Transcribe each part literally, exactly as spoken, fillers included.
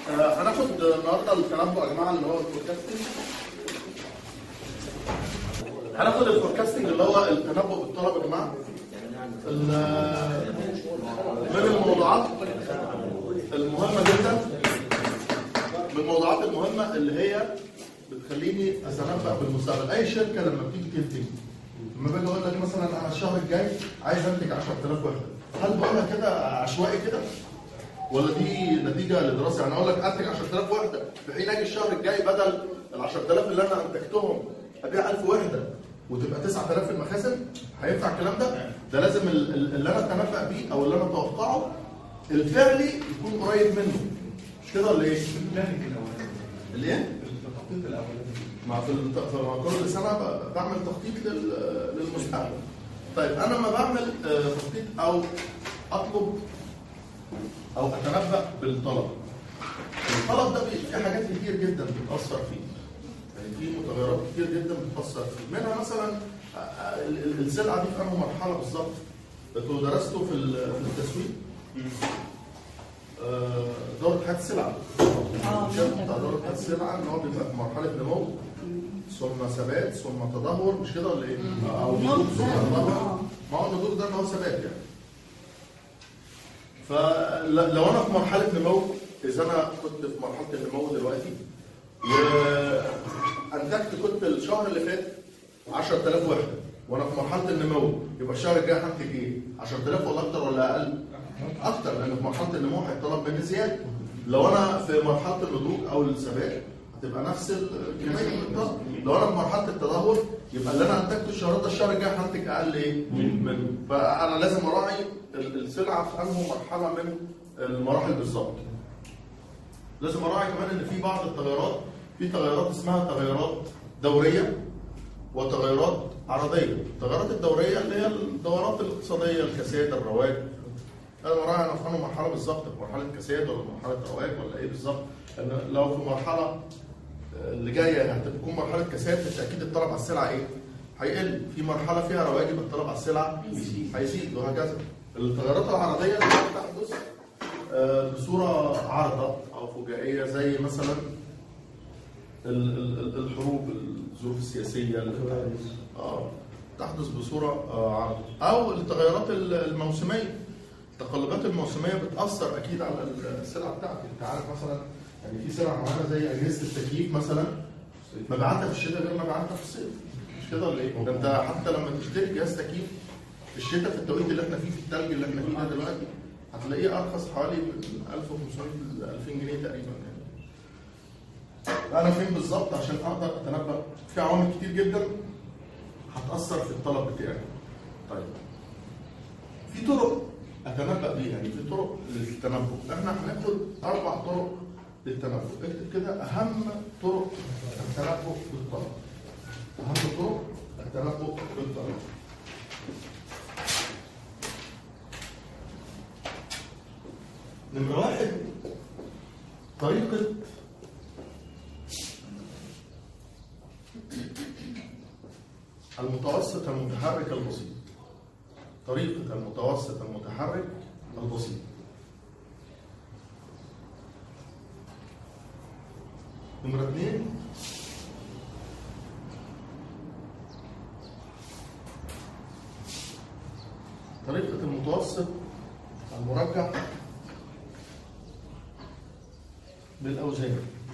آه، هناخد النهارده التنبؤ يا جماعه اللي هو الفوركاستنج. هناخد الفوركاستنج اللي هو التنبؤ بالطلب يا جماعه. من الموضوعات المهمه جدا، من الموضوعات المهمه اللي هي بتخليني اتنبأ بالمستقبل. اي شركه لما بتيجي تنتج، لما باجي اقول لك مثلا انا الشهر الجاي عايز انتج عشرة آلاف وحده، هل بقولها كده عشوائي كده؟ ولا دي نتيجه لدراسه؟ يعني اقول لك انتج عشرة آلاف وحده، في حين اجي الشهر الجاي بدل ال عشرة آلاف اللي انا انتجتهم ابيع ألف وحده وتبقى تسعة آلاف في المخازن؟ هينفع الكلام ده؟ ده لازم اللي انا اتنبأ بيه او اللي انا اتوقعه الفعلي يكون قريب منه، مش كده ولا ايه؟ البلاننج الاولاني. الايه؟ التخطيط الاولاني. مع في كل سنه بعمل تخطيط للمستقبل. طيب انا لما بعمل تخطيط او اطلب او اتنبأ بالطلب، الطلب ده في حاجات كتير جدا بتأثر فيه، يعني في متغيرات كتير جدا بتأثر فيه، منها مثلا السلعه دي في انهي مرحله بالظبط. انتوا درستوا في التسويق دورة حياة السلعه. اه دورة حياة السلعه ان هو بيبقى في مرحله نمو ثم ثبات ثم تدهور، مش كده ولا ايه؟ او نضوج ثم تدهور. ما هو النضوج ده ان هو ثبات يعني. فلو انا في مرحله نمو، اذا انا كنت في مرحله النمو دلوقتي وانتجت كنت الشهر اللي فات عشرة آلاف وحده وانا في مرحله النمو، يبقى الشهر الجاي هنتج ايه؟ عشرة آلاف ولا اكتر ولا اقل؟ اكتر، لان في مرحله النمو هيطلب مني زياده. لو انا في مرحله النضوج او الثبات هتبقى نفس الكميه من الطلب. لو انا في مرحله التدهور يبقى اللي انا انتجته الشهر ده الشهر الجاي هنتج اقل ايه؟ منه. فانا لازم اراعي السلعه في انهي مرحله من المراحل بالظبط. لازم اراعي كمان ان في بعض التغيرات، في تغيرات اسمها تغيرات دوريه وتغيرات عرضيه. التغيرات الدوريه اللي هي الدورات الاقتصاديه، الكساد، الرواج. انا براعي انا في انهي مرحله بالظبط، في مرحله كساد ولا مرحله رواج ولا ايه بالظبط؟ لان لو في مرحله اللي جايه هتكون مرحله كساد بالتاكيد الطلب على السلعه ايه؟ هيقل. في مرحله فيها رواج يبقى الطلب على السلعه هيزيد وهكذا. التغيرات العرضيه اللي بتحدث بصوره عارضه او فجائيه، زي مثلا الحروب، الظروف السياسيه اللي اه تحدث بصوره عارضه، او التغيرات الموسميه. التقلبات الموسميه بتاثر اكيد على السلعه بتاعتك. انت عارف مثلا يعني في سلع معينه زي اجهزه التكييف مثلا مبيعاتها في الشتاء غير مبيعاتها في الصيف، مش كده ولا ايه؟ ده انت حتى لما تشتري جهاز تكييف في الشتاء في التوقيت اللي احنا فيه، في الثلج اللي احنا فيه ده دلوقتي، هتلاقيه ارخص حوالي من ألف وخمسمية ل ألفين جنيه تقريبا يعني. انا فين بالظبط عشان اقدر اتنبأ؟ في عوامل كتير جدا هتاثر في الطلب بتاعي. طيب في طرق اتنبأ بيها، يعني في طرق للتنبؤ. احنا هناخد اربع طرق للتنبؤ. اكتب كده اهم طرق التنبؤ بالطلب. اهم طرق التنبؤ بالطلب. نمرة واحد، طريقة المتوسط المتحرك البسيط. طريقة المتوسط المتحرك البسيط. نمرة اثنين، طريقة المتوسط المرجح بالأوزان.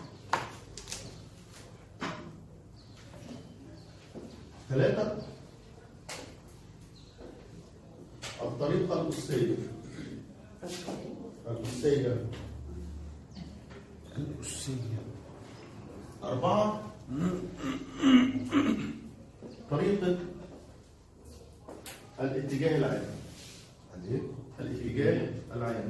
ثلاثة، الطريقة الأسية. الأسية. الأسية. أربعة، طريقة الاتجاه العام. الاتجاه العام.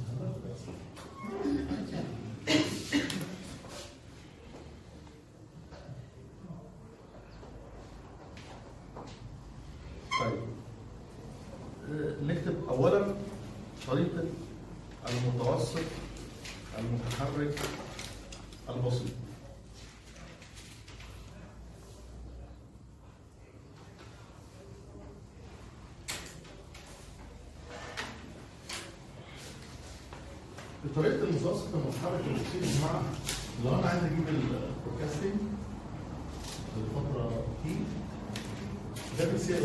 طيب نكتب أولا طريقة المتوسط المتحرك البسيط. بطريقه المتوسط المتحرك المسير يا جماعه، لو انا عايز اجيب الفوركاستنج للفتره دي ده بيساوي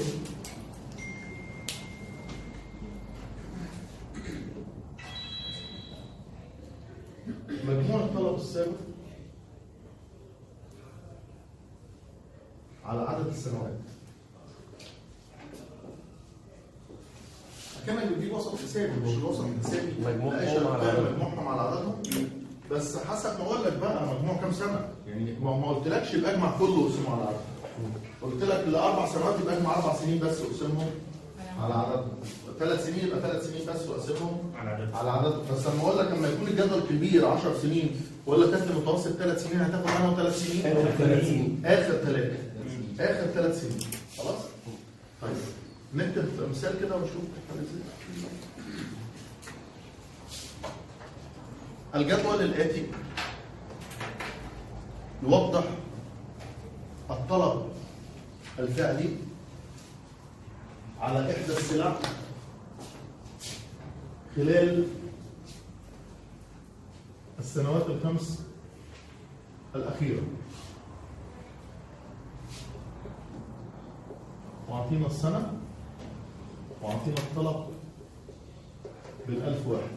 مجموع الطلب الثابت على عدد السنوات. كما بتجيب وسط حسابي، مش الوسط الحسابي مجموعهم على عددهم مجموعهم على عددهم، بس حسب ما اقول لك بقى مجموع كام سنه، يعني ما ما قلتلكش يبقى اجمع كله واقسمه على عدد. قلت لك لاربع سنوات يبقى اجمع اربع سنين بس واقسمهم على عددهم، ثلاث سنين يبقى ثلاث سنين بس واقسمهم على عدد على عددهم. بس لما اقول لك لما يكون الجدول كبير عشر سنين ولا كانت متوسط ثلاث سنين هتاخد عنهم ثلاث سنين آخر ثلاث سنين. اخر ثلاثه اخر ثلاث سنين خلاص. طيب نكتب مثال كده ونشوف حاجه ازاي. الجدول الآتي يوضح الطلب الفعلي على إحدى السلع خلال السنوات الخمس الأخيرة، وأعطينا السنة وأعطينا الطلب بالألف واحد.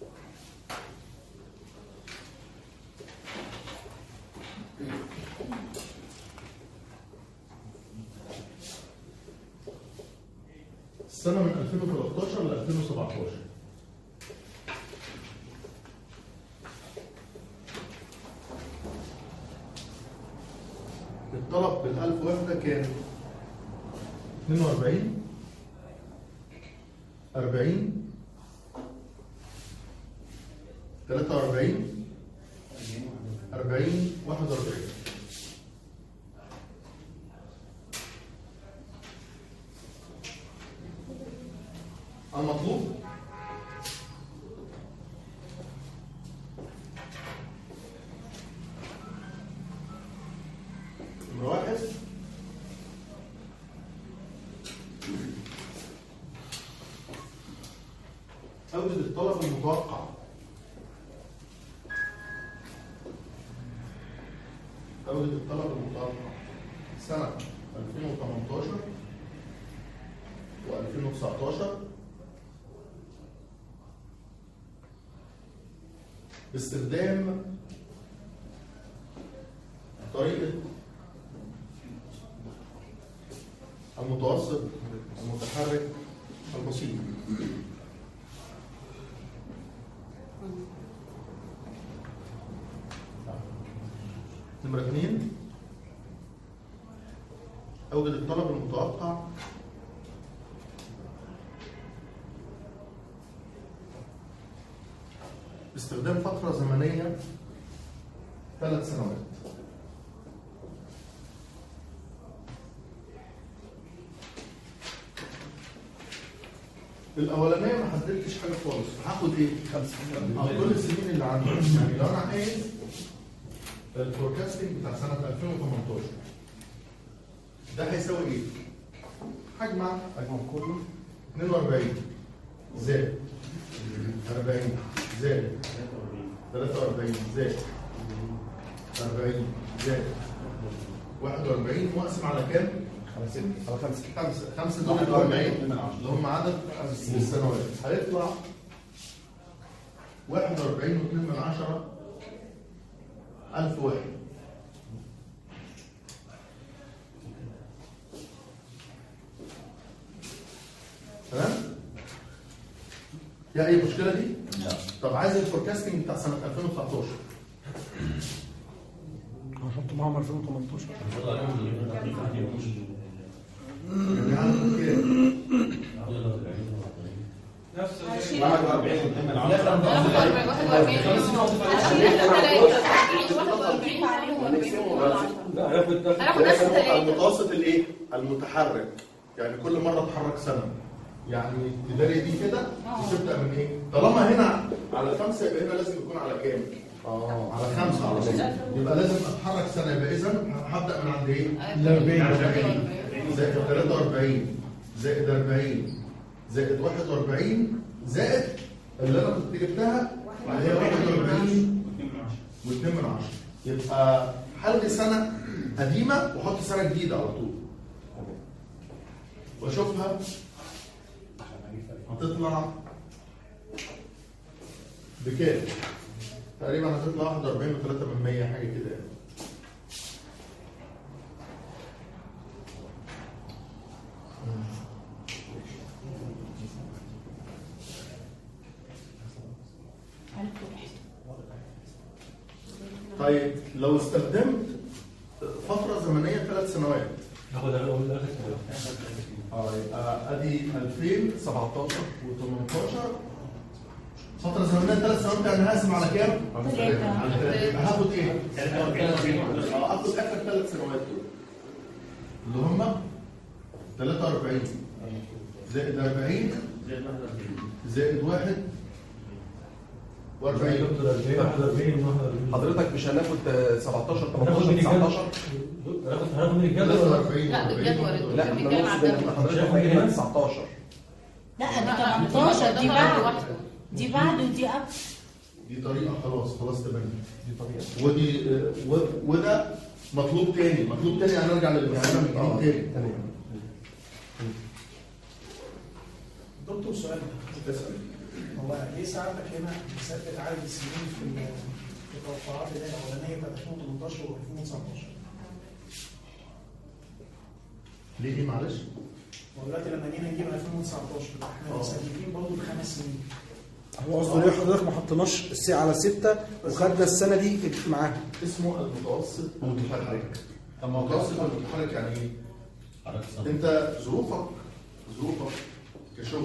السنة من ألفين وثلاثة عشر ل ألفين وسبعة عشر. الطلب بالألف وحدة كان اثنين وأربعين أربعين ثلاثة وأربعين أربعين واحد وأربعين. المطلوب نمرة واحد أوجد الطلب المتوقع أوجد الطلب المتوقع سنة ألفين وثمانية عشر وألفين وتسعة عشر باستخدام طريقة المتوسط المتحرك البسيط. نمرة اثنين أوجد الطلب المتوقع باستخدام فترة زمنية ثلاث سنوات. الأولانية ما حددتش حاجة خالص، هاخد إيه؟ خمسة. كل السنين اللي عندي، يعني لو أنا عايز الفوركاستنج بتاع سنة ألفين وثمانية عشر ده هيساوي إيه؟ هجمع أجمع كله اثنين وأربعين زائد أربعين زائد ثلاثة وأربعين زائد أربعين زائد واحد وأربعين واقسم على كام؟ خمسة على خمسة خمسة خمسة دول أربعين اللي هم عدد السنوات هيطلع واحد وأربعين واثنين من عشرة ألف واحد. تمام؟ يا أي مشكلة دي؟ لا. طب عايز الفوركاستنج بتاع سنة ألفين وتسعة عشر. هنحط معاهم ألفين وثمانية عشر. يعني عدد كام؟ نفس واحد وأربعين واثنين من عشرة المتوسط الايه؟ المتحرك، يعني كل مره اتحرك سنه، يعني التداري دي كده بتبدا من ايه؟ طالما هنا على خمسه يبقى هنا لازم يكون على كام؟ اه على خمسه على طول، يبقى لازم اتحرك سنه، يبقى اذا هبدا من عند ايه؟ ال أربعين زائد ثلاثة وأربعين زائد أربعين زائد واحد وأربعين زائد اللي انا كنت جبتها هي واحد وأربعين واثنين من عشرة. يبقى حل سنه قديمه وحط سنه جديده على طول واشوفها هتطلع بكام؟ تقريبا هتطلع واحد وأربعين وثلاثة من مية حاجه كده يعني. طيب لو استخدمت فتره زمنيه ثلاث سنوات ناخد اول اخر اه يبقى ادي ألفين وسبعتاشر وتمنتاشر فتره زمنيه ثلاث سنوات، يعني هقسم على كام؟ على ثلاثه. يبقى هاخد ايه؟ اه اخد اخر ثلاث سنوات دول اللي هم ثلاثة وأربعين زائد أربعين زائد واحد وأربعين. حضرتك مش هناخد سبعتاشر تمنتاشر تسعتاشر؟ هناخد من الجدول لا الجدول لا احنا بنقصد حضرتك هيجي تسعتاشر. لا دي تمنتاشر، دي بعد دي بعد ودي قبل. دي طريقه خلاص خلاص تبني دي طبيعي. ودي و- وده مطلوب تاني مطلوب تاني هنرجع للمسألة من جديد تاني. دكتور سؤال اسأل. هو ليه ساعتك هنا مثبت عدد السنين في ال- في التوقعات اللي هي الاولانيه بتاعت ألفين وتمنتاشر و ألفين وتسعتاشر؟ ليه دي معلش؟ ودلوقتي لما جينا نجيب ألفين وتسعتاشر احنا آه. مثبتين برضه بخمس سنين. هو قصده ليه حضرتك ما حطيناش السي على ستة وخدنا السنة دي معاها؟ اسمه المتوسط المتحرك. المتوسط المتحرك يعني ايه؟ انت ظروفك ظروفك كشغل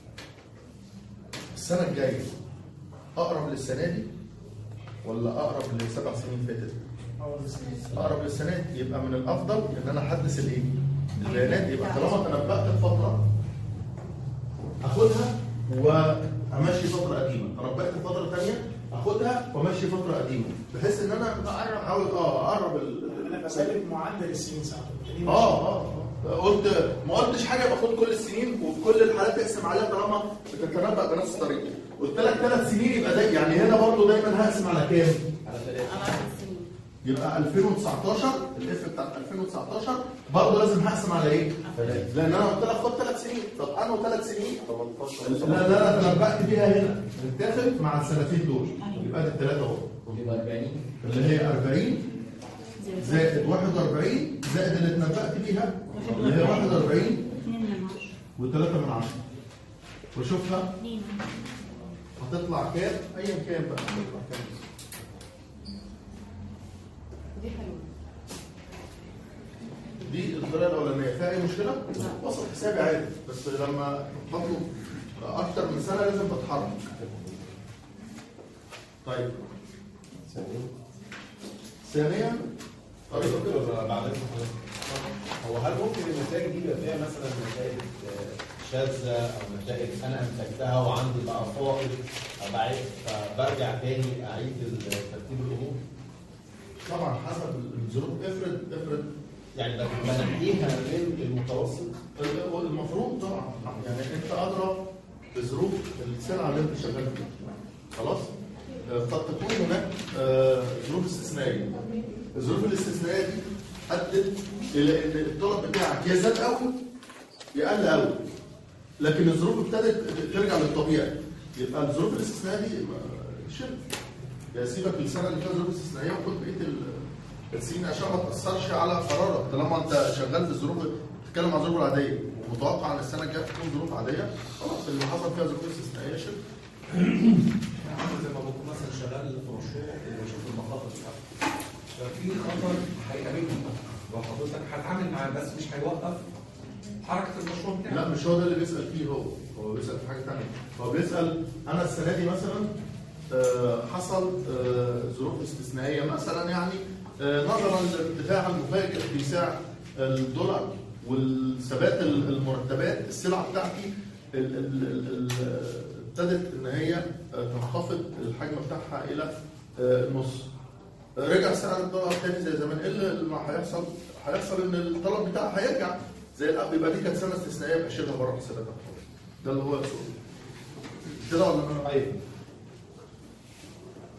السنة الجاية أقرب للسنة دي ولا أقرب لسبع سنين فاتت؟ أقرب للسنة دي. يبقى من الأفضل إن أنا أحدث الإيه؟ البيانات. يبقى طالما تنبأت بفترة أخدها وأمشي فترة قديمة، تنبأت بفترة ثانية أخدها وأمشي فترة قديمة، بحيث إن أنا أحاول أه أقرب ال انا بثبت معدل السنين ساعتها. اه اه قلت ما قلتش حاجه باخد كل السنين وفي كل الحالات اقسم عليها طالما بتتنبأ بنفس الطريقه. قلت لك ثلاث سنين يبقى ده يعني هنا برضو دايما هقسم على كام؟ على ثلاث سنين. يبقى ألفين وتسعتاشر الاف بتاعت ألفين وتسعتاشر برضو لازم هقسم على ايه؟ لان انا قلت لك خد ثلاث سنين. طب انا ثلاث سنين لا لا انا تنبأت بيها هنا نتاخد مع السنتين دول يبقى دي الثلاثه اهو اللي هي أربعين زائد واحد وأربعين زائد اللي اتنبأت بيها اللي هي واحد وأربعين وثلاثة من عشرة وشوفها هتطلع كام ايا كان بقى هتطلع كام. دي حلوه. دي الطريقه الاولانيه فيها اي مشكله؟ وسط حسابي عادي بس لما بطلب اكتر من سنه لازم بتحرك. طيب ثانيا طريقه بعد هو هل ممكن النتائج دي يبقى فيها مثلا نتائج شاذه او نتائج انا انتجتها وعندي بقى فائض او ضعيف فبرجع تاني اعيد ترتيب الامور؟ طبعا حسب الظروف. افرض افرض يعني بنقيها من المتوسط. المفروض طبعا يعني انت ادرى بظروف السلعه اللي انت شغال فيها. خلاص؟ قد تكون هناك ظروف استثنائيه. الظروف الاستثنائيه دي ادت الى ان الطلب بتاعك يا زاد قوي يا قل قوي. لكن الظروف ابتدت ترجع للطبيعي. يبقى الظروف الاستثنائيه دي شبه يا سيبك السنه اللي فيها ظروف استثنائيه وخد بقيه السنين عشان ما تاثرش على قرارك. طالما انت شغال في الظروف بتتكلم عن الظروف العاديه ومتوقع ان السنه الجايه تكون ظروف عاديه خلاص اللي حصل فيها ظروف استثنائيه شبه. عامل زي ما بكون مثلا شغال في مشروع وبشوف المخاطر بتاعته. ففي خطر هيقابلني لو حضرتك هتعامل معاه بس مش هيوقف حركه المشروع بتاعك. لا مش هو ده اللي بيسال فيه. هو هو بيسال في حاجه ثانيه. هو بيسال انا السنه دي مثلا آه حصل آه ظروف استثنائيه مثلا يعني آه نظرا لارتفاع المفاجئ في سعر الدولار والثبات المرتبات السلعه بتاعتي ابتدت ان هي تنخفض الحجم بتاعها الى النص. رجع سعر الدولار تاني زي زمان. ايه اللي هيحصل؟ هيحصل ان الطلب بتاعها هيرجع زي الاب. يبقى دي كانت سنه استثنائيه يبقى شيلها بره حساباتك خالص. ده اللي هو السؤال كده ولا انا؟ ايوه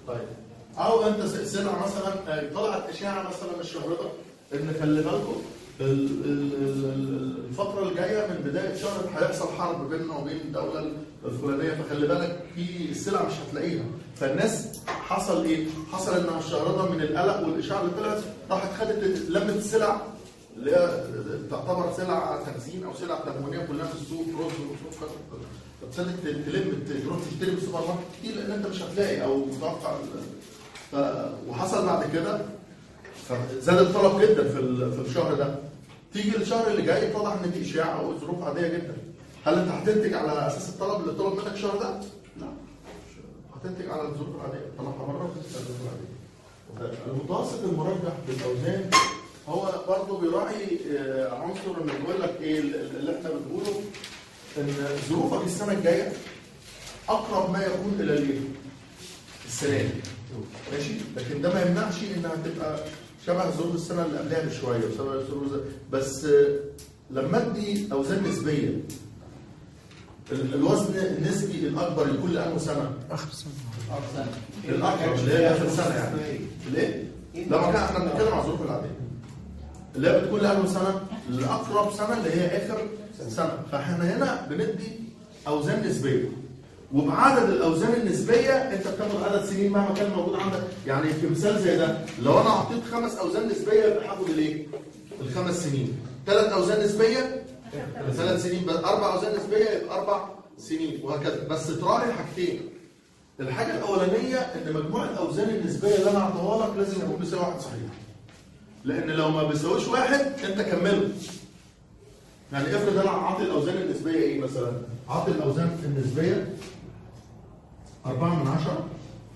طيب او انت سمع مثلا آه، طلعت اشاعه مثلا الشهر ده ان خلي بالكم ال- ال- ال- الفتره الجايه من بدايه شهر هيحصل حرب بيننا وبين الدوله الفلانيه، فخلي بالك في السلع مش هتلاقيها. فالناس حصل ايه؟ حصل ان الشهر ده من القلق والاشاعه اللي طلعت راحت خدت لمت السلع اللي هي تعتبر سلع تخزين او سلع تموينيه كلها في السوق، رز وسوق، ابتدت تلم تروح تشتري من السوبر ماركت كتير لان انت مش هتلاقي او متوقع. ف... وحصل بعد كده زاد الطلب جدا في ال- في الشهر ده. تيجي الشهر اللي جاي طلع ان دي اشاعه او ظروف عاديه جدا. هل انت هتنتج على اساس الطلب اللي طلب منك الشهر ده؟ لا. هتنتج على الظروف العاديه، طلعها بره بتنتج على الظروف العاديه. المتوسط المرجح بالاوزان هو برضه بيراعي آه، عنصر ان بيقول لك ايه اللي احنا بنقوله ان ظروفك السنه الجايه اقرب ما يكون الى الايه؟ السنه دي. ماشي؟ لكن ده ما يمنعش انها تبقى شبه ظروف السنه اللي قبلها بشويه وشبه ظروف بس آه، لما ادي اوزان نسبيه ال- الوزن النسبي الاكبر لكل انه سنه اخر سنه الاكبر اللي هي اخر سنه يعني ليه؟ لما كان احنا بنتكلم عن الظروف العاديه اللي هي بتكون لانه سنه لاقرب سنه اللي هي اخر سنه. فاحنا هنا بندي اوزان نسبيه وبعدد الاوزان النسبيه انت بتاخد عدد سنين مهما كان موجود عندك. يعني في مثال زي ده لو انا اعطيت خمس اوزان نسبيه يبقى هاخد الايه؟ الخمس سنين. ثلاث اوزان نسبيه ثلاث سنين، بس اربع اوزان نسبيه يبقى اربع سنين وهكذا. بس تراعي حاجتين. الحاجه الاولانيه ان مجموع الاوزان النسبيه اللي انا اعطيها لك لازم يكون بيساوي واحد صحيح. لان لو ما بيساويش واحد انت كمله. يعني افرض انا عاطي الاوزان النسبيه ايه مثلا؟ عاطي الاوزان النسبيه أربعة من عشرة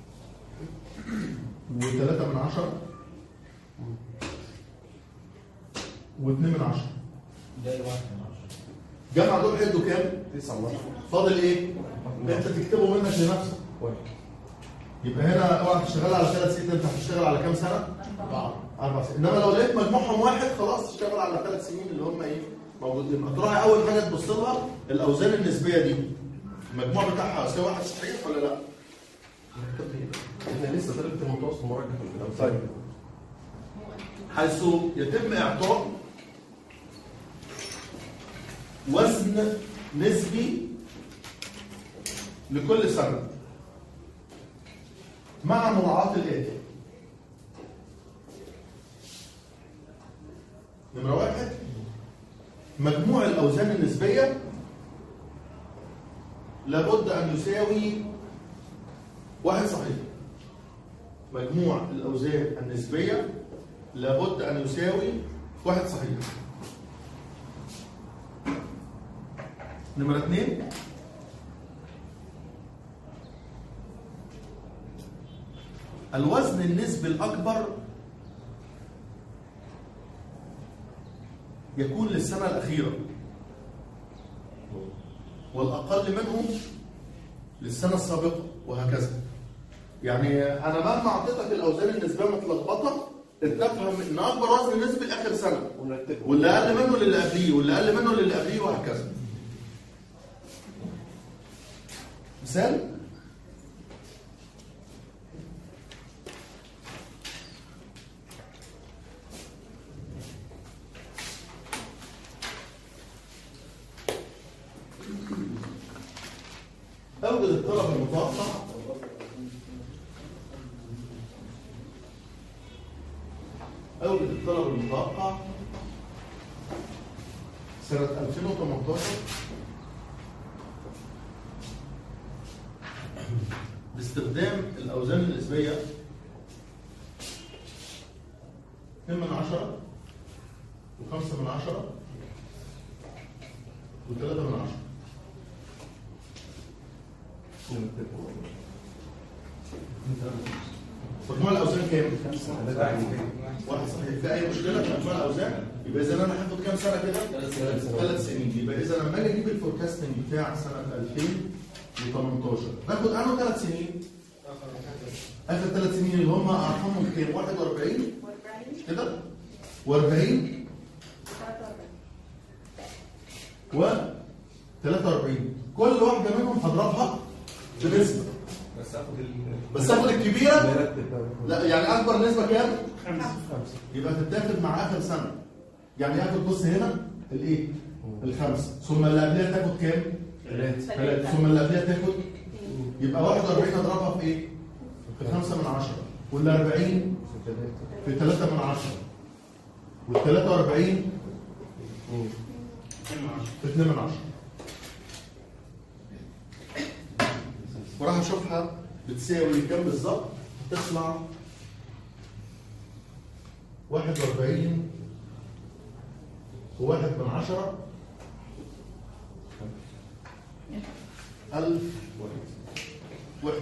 وثلاثة من عشرة واثنين من عشرة. جمع دول هيدوا كام؟ تسعة ونص. فاضل ايه؟ انت تكتبه منك لنفسك. يبقى هنا اوعى تشتغل على ثلاث سنين، انت هتشتغل على كام سنه؟ اربعه اربع سنين. انما لو لقيت مجموعهم واحد خلاص تشتغل على ثلاث سنين اللي هم ايه؟ موجودين. هتراعي اول حاجه تبص لها الاوزان النسبيه دي المجموع بتاعها يساوي واحد صحيح ولا لا؟ احنا لسه طالب في المتوسط المرجح في الاوزان. طيب. حيث يتم اعطاء وزن نسبي لكل سنه مع مراعاة الآتي. نمرة واحد مجموع الأوزان النسبية لابد أن يساوي واحد صحيح. مجموع الأوزان النسبية لابد أن يساوي واحد صحيح. نمرة اثنين الوزن النسبي الأكبر يكون للسنة الأخيرة والأقل منه للسنة السابقة وهكذا. يعني أنا مهما أعطيتك الأوزان النسبية متلخبطة تفهم إن أكبر وزن نسبي لآخر سنة واللي أقل منه للي قبليه واللي أقل منه للي قبليه وهكذا. مثال أوجد الطلب المتوقع أوجد الطلب المتوقع سنة ألفين وثمانية عشر باستخدام الأوزان النسبية اثنين من عشرة وخمسة من عشرة وثلاثة من عشرة. مجموع الاوزان كام؟ واحد صحيح. في اي مشكله في مجموع الاوزان؟ يبقى اذا انا هاخد كام سنه كده؟ ثلاث سنين. يبقى اذا لما اجي اجيب الفوركاستنج بتاع سنه ألفين وثمانية عشر باخد عنه ثلاث سنين. اخر ثلاث سنين اللي هم ارقامهم كام؟ واحد وأربعين كده وأربعين و ثلاثة وأربعين. كل واحده منهم هضربها بنسبه. بس اخد ال بس اخد الكبيره. بيرتب. لا يعني اكبر نسبه كام؟ خمسة. يبقى تتاخد مع اخر سنه. يعني اخد بص هنا الايه؟ الخمسه، ثم اللي قبلها تاخد كام؟ ثلاثه، ثم اللي قبلها تاخد، يبقى واحد وأربعين اضربها في ايه؟ في خمسة من عشرة، وال أربعين في ثلاثة من عشرة، وال ثلاثة وأربعين في اثنين من عشرة. وراح اشوفها بتساوي كام بالظبط؟ تطلع واحد وأربعين وواحد من عشرة ألف وحدة.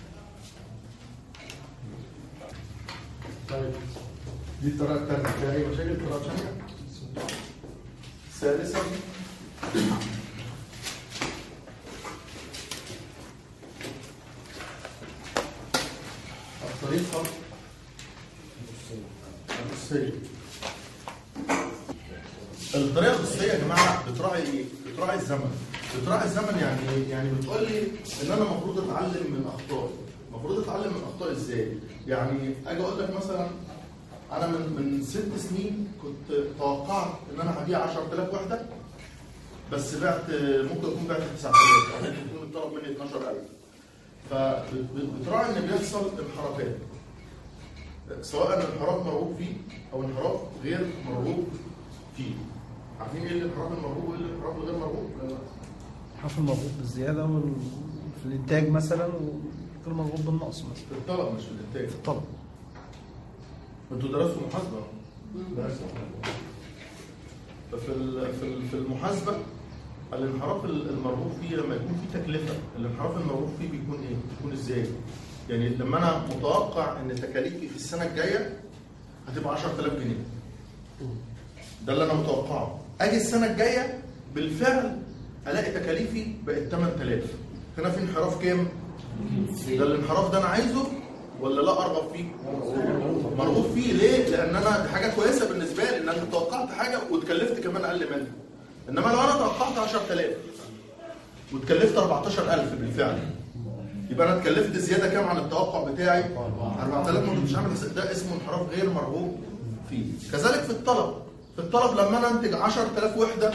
طيب دي الطريقة الثانية، فيها أي مشاكل؟ الطريقة الثانية ثالثا الطريقة الأساسية. الطريقة الأساسية يا جماعة بتراعي إيه؟ بتراعي الزمن. بتراعي الزمن يعني إيه؟ يعني بتقول لي إن أنا المفروض أتعلم من أخطائي. المفروض أتعلم من أخطائي إزاي؟ يعني أجي أقول لك مثلا أنا من من ست سنين كنت توقعت إن أنا هبيع عشرة آلاف وحدة، بس بعت ممكن أكون بعت تسعة آلاف، أو ممكن يكون الطلب مني اثناشر ألف. فبتراعي إن بيحصل انحرافات، سواء انحراف مرغوب فيه او انحراف غير مرغوب فيه. عارفين ايه الانحراف المرغوب وايه الانحراف الغير مرغوب؟ الانحراف المرغوب بالزياده وال... في الانتاج مثلا، والغير مرغوب بالنقص مثلا. في الطلب مش في الانتاج. في الطلب. انتوا درستوا محاسبه؟ درستوا. ففي في في المحاسبه الانحراف المرغوب فيه لما يكون في تكلفه، الانحراف المرغوب فيه بيكون ايه؟ بيكون ازاي؟ يعني لما انا متوقع ان تكاليفي في السنه الجايه هتبقى عشرة آلاف جنيه، ده اللي انا متوقعه. اجي السنه الجايه بالفعل الاقي تكاليفي بقت ثمانية آلاف. هنا في انحراف كام؟ ده الانحراف ده انا عايزه ولا لا ارغب فيه؟ مرغوب فيه. ليه؟ لان انا دي حاجه كويسه بالنسبه لي ان انا توقعت حاجه واتكلفت كمان اقل منها. انما لو انا توقعت عشرة آلاف واتكلفت أربعتاشر ألف بالفعل، يبقى انا اتكلفت زياده كام عن التوقع بتاعي؟ أربعة آلاف. ما كنتش عامل حساب، ده اسمه انحراف غير مرغوب فيه. كذلك في الطلب، في الطلب لما انا انتج عشرة آلاف وحده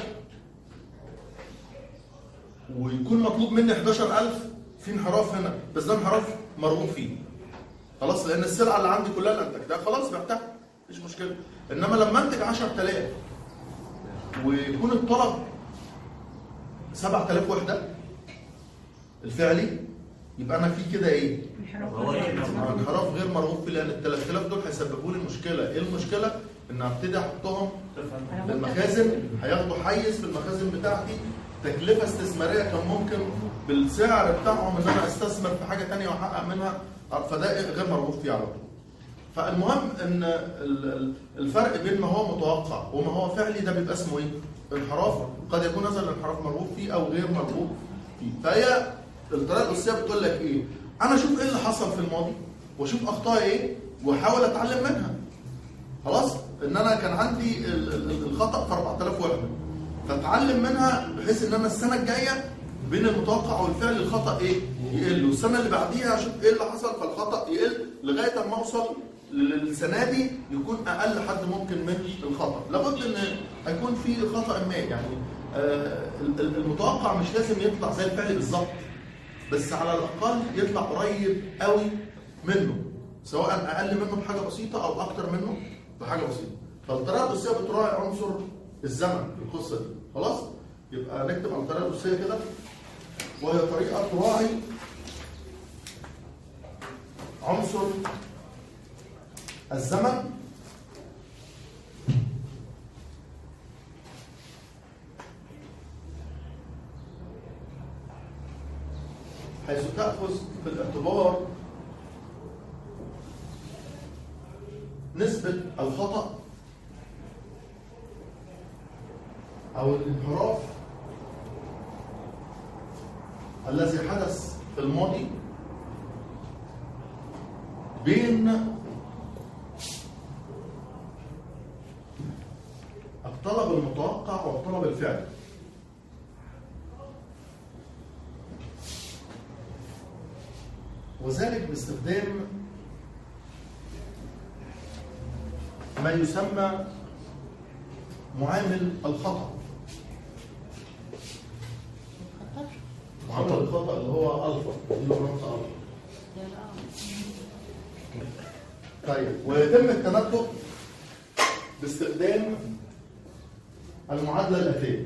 ويكون مطلوب مني احداشر ألف، في انحراف هنا، بس ده انحراف مرغوب فيه. خلاص، لان السلعه اللي عندي كلها اللي انتجتها خلاص بعتها، مفيش مشكله. انما لما انتج عشرة آلاف ويكون الطلب سبعة آلاف وحده الفعلي، يبقى انا في كده ايه؟ انحراف غير مرغوب فيه، لان ال ثلاثة آلاف دول هيسببوا لي مشكله. ايه المشكله؟ ان ابتدي احطهم في المخازن، هياخدوا حيز في المخازن بتاعتي، تكلفه استثماريه كان ممكن بالسعر بتاعهم ان انا استثمر في حاجه ثانيه واحقق منها، فده غير مرغوب فيه على طول. فالمهم ان الفرق بين ما هو متوقع وما هو فعلي ده بيبقى اسمه ايه؟ انحراف. قد يكون هذا الانحراف مرغوب فيه او غير مرغوب فيه. فهي الطريقه الاساسيه بتقول لك ايه؟ انا اشوف ايه اللي حصل في الماضي واشوف اخطائي ايه واحاول اتعلم منها. خلاص؟ ان انا كان عندي الخطا في أربعة آلاف وحده، فاتعلم منها بحيث ان انا السنه الجايه بين المتوقع والفعل الخطا ايه؟ يقل، والسنه اللي بعديها اشوف ايه اللي حصل فالخطا يقل، لغايه اما اوصل للسنه دي يكون اقل حد ممكن من الخطا. لابد ان هيكون في خطا ما، يعني آه المتوقع مش لازم يطلع زي الفعل بالظبط، بس على الاقل يطلع قريب قوي منه، سواء اقل منه بحاجه بسيطه او اكتر منه بحاجه بسيطه. فالطريقه الاساسيه بتراعي عنصر الزمن في القصه دي. خلاص؟ يبقى نكتب على الطريقه الاساسيه كده، وهي طريقه تراعي عنصر الزمن حيث تأخذ في الاعتبار نسبة الخطأ أو الانحراف الذي حدث في الماضي بين الطلب المتوقع والطلب الفعلي. وذلك باستخدام ما يسمى معامل الخطأ. معامل الخطأ اللي هو ألفا، اللي هو رمز ألفا. طيب، ويتم التنبؤ باستخدام المعادلة الآتية.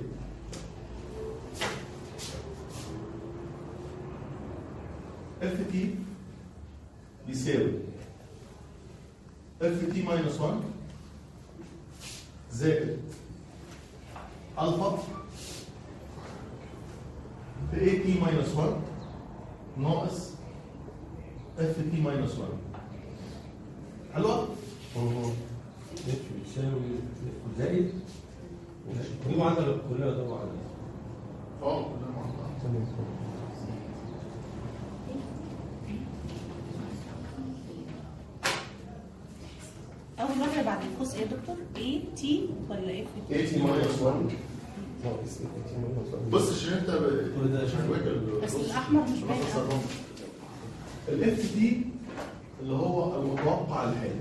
اف تي يساوي اف تي ماينس واحد زائد الفا في اي تي ماينس واحد ناقص اف تي ماينس واحد. حلوة؟ يساوي زائد دي معادلة كلها طبعا. اه كلها معادلة. أول مرة بعد القوس إيه يا دكتور؟ اي تي ولا اف تي؟ اي تي ماينس واحد. ناقص تي ماينس واحد. بص عشان انت بس الأحمر مش باين أوي. الاف تي اللي هو المتوقع الحالي.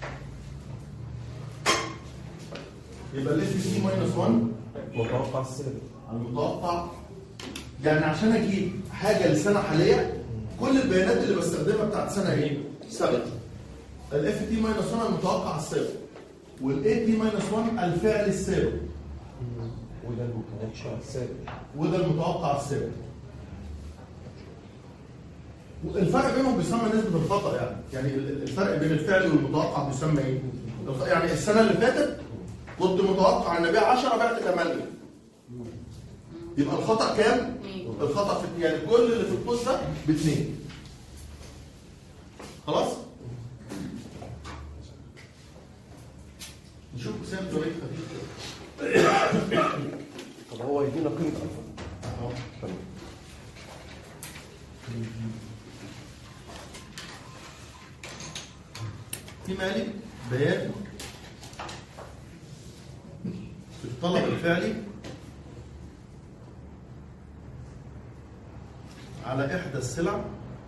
يبقى الاف تي ماينس واحد متوقع السابق. المتوقع، يعني عشان اجيب حاجه لسنه حاليه كل البيانات اللي بستخدمها بتاعت سنه ايه؟ سابقه. الاف تي ماينس واحد المتوقع السابق، والاي تي ماينس واحد الفعل السابق، وده المتوقع السابق، وده المتوقع السابق. الفرق بينهم بيسمى نسبة الخطأ. يعني يعني الفرق بين الفعل والمتوقع بيسمى ايه؟ يعني السنة اللي فاتت كنت متوقع ان ابيع عشرة بعت ثمانية. يبقى الخطأ كام؟ الخطأ في يعني كل اللي في القوس ده باثنين. خلاص؟ نشوف مثال بطريقة خفيفة. طب هو يدينا قيمة ألفا. اهو. تمام. في مالك بيان في الطلب الفعلي على إحدى السلع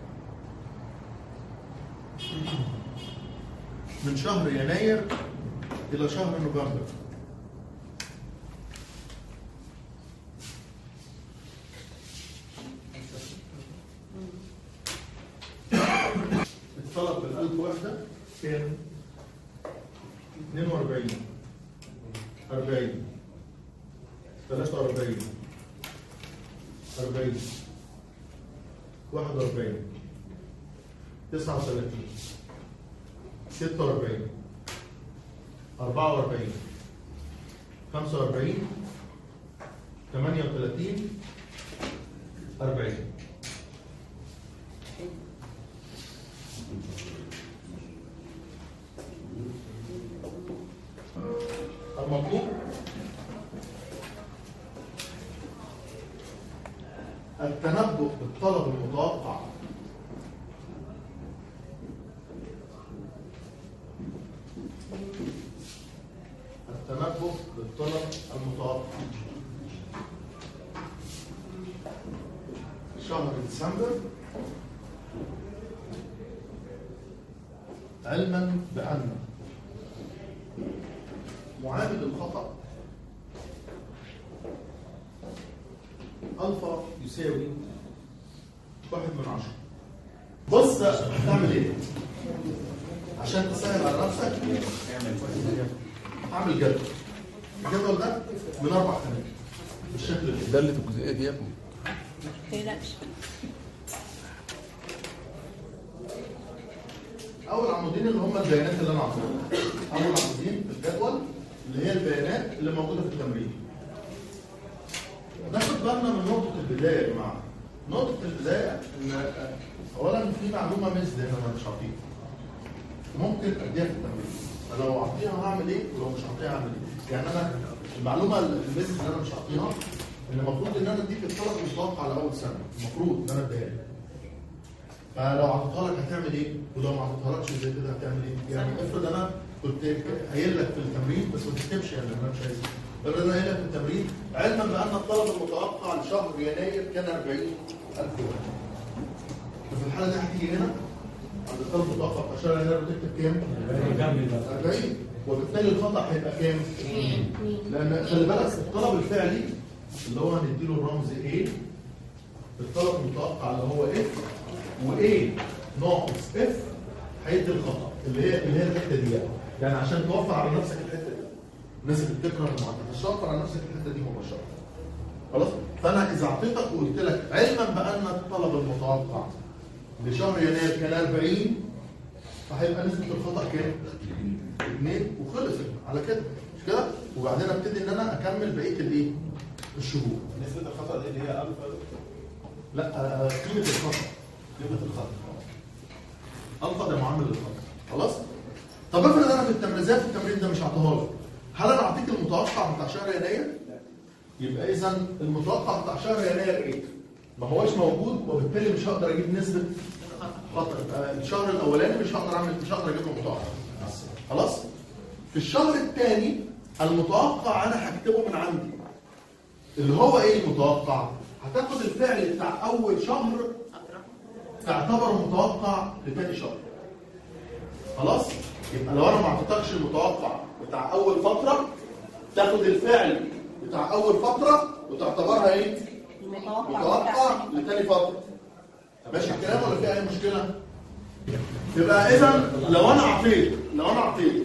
من شهر يناير إلى شهر نوفمبر. الطلب بالألف وحدة كان اثنين وأربعين أربعين ثلاثة وأربعين أربعين واحد وأربعين تسعة وثلاثين ستة وأربعين أربعة وأربعين خمسة وأربعين ثمانية وثلاثين أربعين. المطلوب التنبؤ بالطلب المتوقع التنبؤ بالطلب المتوقع شهر ديسمبر، علما بأن معامل الخطأ ألفا يساوي واحد من عشرة. بص هتعمل ايه؟ عشان تسهل على نفسك اعمل جدول. الجدول ده من أربع خانات بالشكل ده. ده اللي في الجزئية دي يا ابني. متقلقش. أول عمودين اللي هم البيانات اللي أنا عطيتها. أول عمودين في الجدول اللي هي البيانات اللي موجودة في التمرين. ناخد بالنا من نقطة البداية يا جماعة. نقطة البداية إن أولاً في معلومة مزد هنا أنا مش هعطيها. ممكن أديها في التمرين. فلو أعطيها هعمل إيه؟ ولو مش هعطيها هعمل إيه؟ يعني أنا المعلومة المزد اللي أنا مش هعطيها إن المفروض إن أنا أديك الطلب المتوقع على أول سنة. المفروض إن أنا أديها لك. فلو عطيتها لك هتعمل إيه؟ ولو ما عطيتهالكش زي كده هتعمل إيه؟ يعني افرض أنا كنت قايل لك في التمرين بس ما تكتبش يعني أنا مش عايز. افرض أنا قايل لك في التمرين علما بأن الطلب المتوقع لشهر يناير كان أربعين ألف واحد. ففي الحاله دي هتيجي هنا عند الطالب المتوقع بتاع شهر يناير وتكتب كام؟ أربعين. وبالتالي الخطا هيبقى كام؟ لان خلي بالك الطلب الفعلي اللي هو هنديله الرمز A، الطلب المتوقع اللي هو F، و A ناقص F هيدي الخطا اللي هي اللي هي الحته دي. يعني عشان توفر على نفسك الحته دي، الناس اللي بتكره المعادله مش توفر على نفسك الحته دي مباشره. خلاص؟ فانا اذا اعطيتك وقلت لك علما بان الطلب المتوقع لشهر يناير كان أربعين، فهيبقى نسبه الخطا كام؟ اثنين، وخلصت على كده مش كده؟ وبعدين ابتدي ان انا اكمل بقيه الايه؟ الشهور. نسبة الخطأ دي اللي هي ألفا؟ لا آه، قيمه الخطا. قيمة الخطأ. الفا ده معامل الخطا. خلاص؟ طب افرض انا في التمريزات التمرين ده مش هعطيها لك، هل انا اعطيك المتوقع بتاع شهر يناير؟ يبقى اذا المتوقع بتاع شهر يناير ايه؟ ما هوش موجود، وبالتالي مش هقدر اجيب نسبه خطا. الشهر الاولاني مش هقدر اعمل مش هقدر اجيب له متوقع. خلاص؟ في الشهر الثاني المتوقع انا هكتبه من عندي. اللي هو ايه المتوقع؟ هتاخد الفعل بتاع اول شهر تعتبره متوقع لثاني شهر. خلاص؟ يبقى لو انا ما اعطيتكش المتوقع بتاع اول فتره، تاخد الفعل بتاع اول فتره وتعتبرها ايه؟ متوقع لثاني فتره. ماشي الكلام ولا في اي مشكله؟ يبقى اذا لو انا اعطيت لو انا اعطيت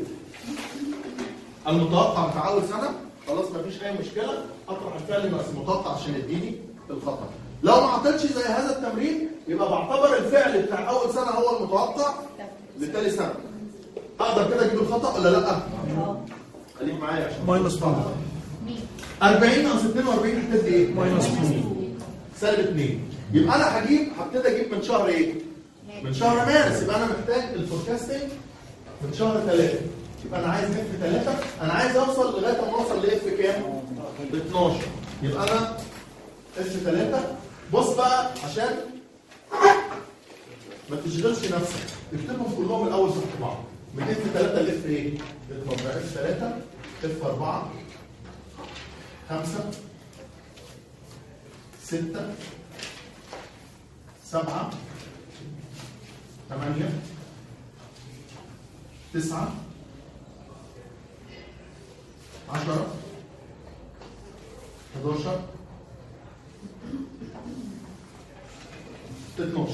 المتوقع بتاع اول سنه، خلاص مفيش اي مشكله، اطرح الفعل بس المتوقع عشان يديني الخطا. لو ما اعطيتش زي هذا التمرين، يبقى بعتبر الفعل بتاع اول سنه هو المتوقع لثاني سنه. اقدر كده اجيب الخطا ولا لا؟ خليك معايا عشان ماينس اتنين. أربعين ناقص اثنين وأربعين هتدي ايه؟ ماينس اتنين. سالب اثنين. يبقى انا هجيب هبتدي اجيب من شهر ايه؟ من شهر مارس. يبقى انا محتاج الفوركاستنج من شهر ثلاثة. يبقى انا عايز اف ثلاثة، انا عايز اوصل لغايه ما اوصل لاف كام؟ ل اثناشر. يبقى انا اف ثلاثة. بص بقى عشان ما تشغلش نفسك، اكتبهم كلهم الاول تحت بعض. من اف ثلاثة لاف ايه؟ اف ثلاثة، اف أربعة، خمسة، ستة، سبعة، ثمانية، تسعة، عشرة، حداشر، اتناشر.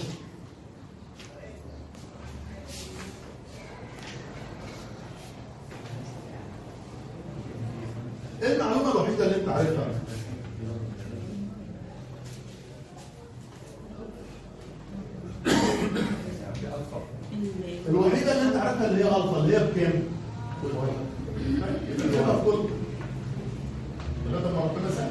ايه المعلومة الوحيدة اللي انت عارفها؟ الوحيدة اللي انت عارفها اللي هي الفا، اللي هي بكام؟ يبقى كده كله لغاية ما ربنا سهل.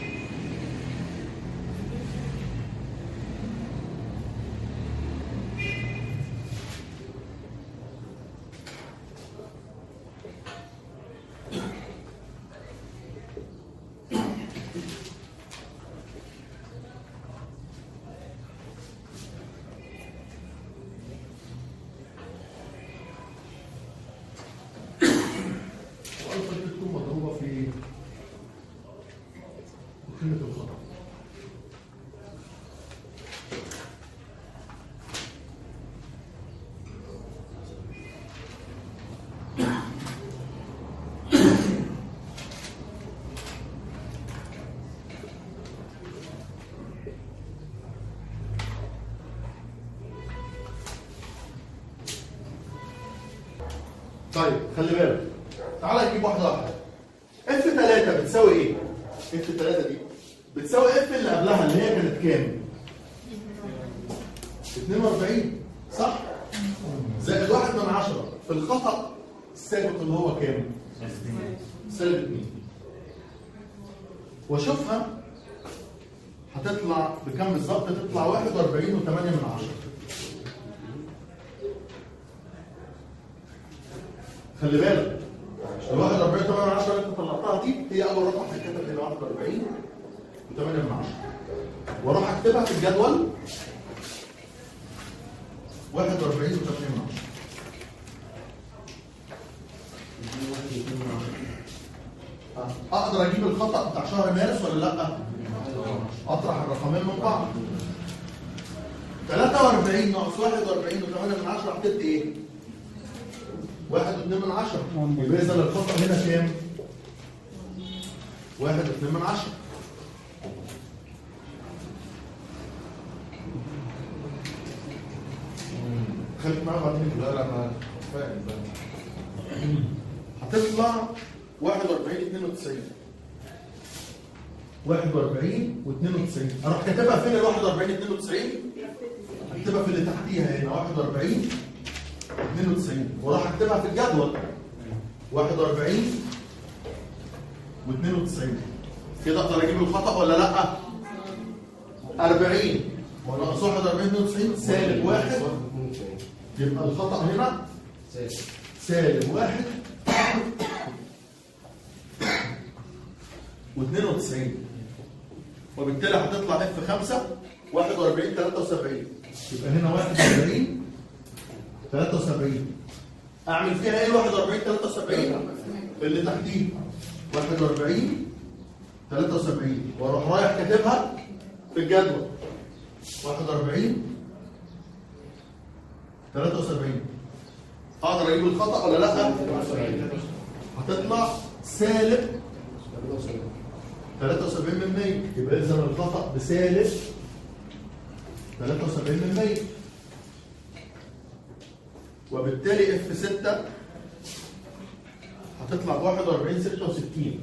طيب خلي بالك، تعالى نجيب واحده واحده. اف ثلاثة بتساوي ايه؟ اف ثلاثة دي بتساوي اف اللي قبلها اللي هي كانت كام؟ اثنين وأربعين صح؟ زائد واحد من عشرة في الخطأ الثابت اللي هو كام؟ سالب اثنين. واشوفها هتطلع بكام بالظبط؟ تطلع واحد وأربعين وثمانية من عشرة. خلي بالك ال واحد وأربعين وثمانية من عشرة اللي انت طلعتها دي هي اول رقم هيتكتب هنا واحد وأربعين وثمانية من عشرة. واروح اكتبها في الجدول واحد وأربعين وثمانية من عشرة. اقدر اجيب الخطأ بتاع شهر مارس ولا لا؟ اطرح الرقمين من بعض. ثلاثة وأربعين ناقص واحد وأربعين وثمانية من عشرة هتدي ايه؟ واحد واثنين من عشرة. يبقى اذا الخطأ هنا كام؟ واحد واثنين من عشرة. خليك معايا بعدين. لا لا انا فاهم بقى. هتطلع واحد وأربعين اثنين وتسعين. واحد وأربعين واثنين وتسعين. اروح كاتبها فين ال واحد وأربعين اثنين وتسعين؟ اكتبها في اللي تحتيها هنا واحد وأربعين اثنين وتسعين وراح اكتبها في الجدول واحد وأربعين واثنين وتسعين. كده اقدر اجيب الخطأ ولا لا؟ أربعين وناقص واحد وأربعين اثنين وتسعين سالب واحد. يبقى الخطأ هنا سالب واحد واثنين وتسعين. وبالتالي هتطلع اف خمسة واحد وأربعين ثلاثة وسبعين. يبقى هنا واحد وأربعين ثلاثة وسبعين. اعمل فيها ايه واحد وأربعين ثلاثة وسبعين؟ اللي تحتيه واحد وأربعين ثلاثة وسبعين واروح رايح كاتبها في الجدول واحد وأربعين ثلاثة وسبعين. اقدر اجيب الخطأ ولا لا؟ هتطلع سالب ثلاثة وسبعين من مية. يبقى اذا الخطأ بسالب ثلاثة وسبعين من مية. وبالتالي اف ستة هتطلع ب واحد وأربعين ستة وستين.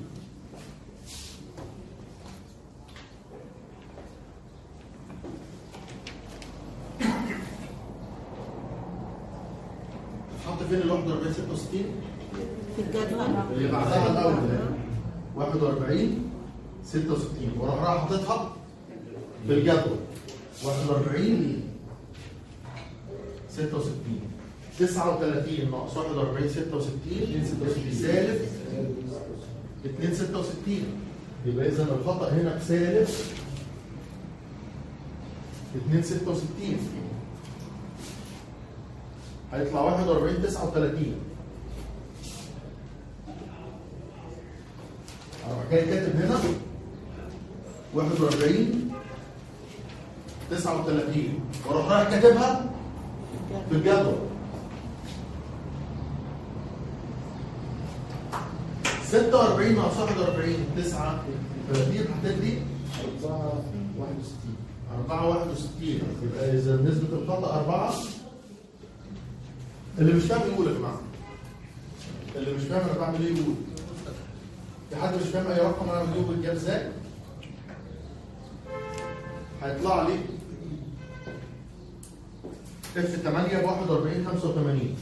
تتحط فين ال واحد وأربعين ستة وستين؟ في الجدول اللي بعدها الاول واحد وأربعين ستة وستين وراح راح حاططها في الجدول واحد وأربعين ستة وستين. تسعة وثلاثين ناقص واحد وأربعين ستة وستين سالب اثنين ستة وستين. يبقى اذا الخطأ هنا بسالب اثنين ستة وستين. هيطلع واحد وأربعين تسعة وثلاثين. اروح جاي كاتب هنا واحد وأربعين تسعة وثلاثين واروح رايح كاتبها في الجدول ستة وأربعين ناقص واحد وأربعين تسعة وثلاثين هتدي أربعة واحد وستين. أربعة واحد وستين. يبقى اذا نسبة الخطأ أربعة. اللي مش فاهم يقول يا جماعه. اللي مش فاهم انا بعمل ايه يقول. في حد مش فاهم اي رقم انا بجيبه بالجاب ازاي؟ هيطلع لي اف ثمانية ب واحد وأربعين خمسة وثمانين.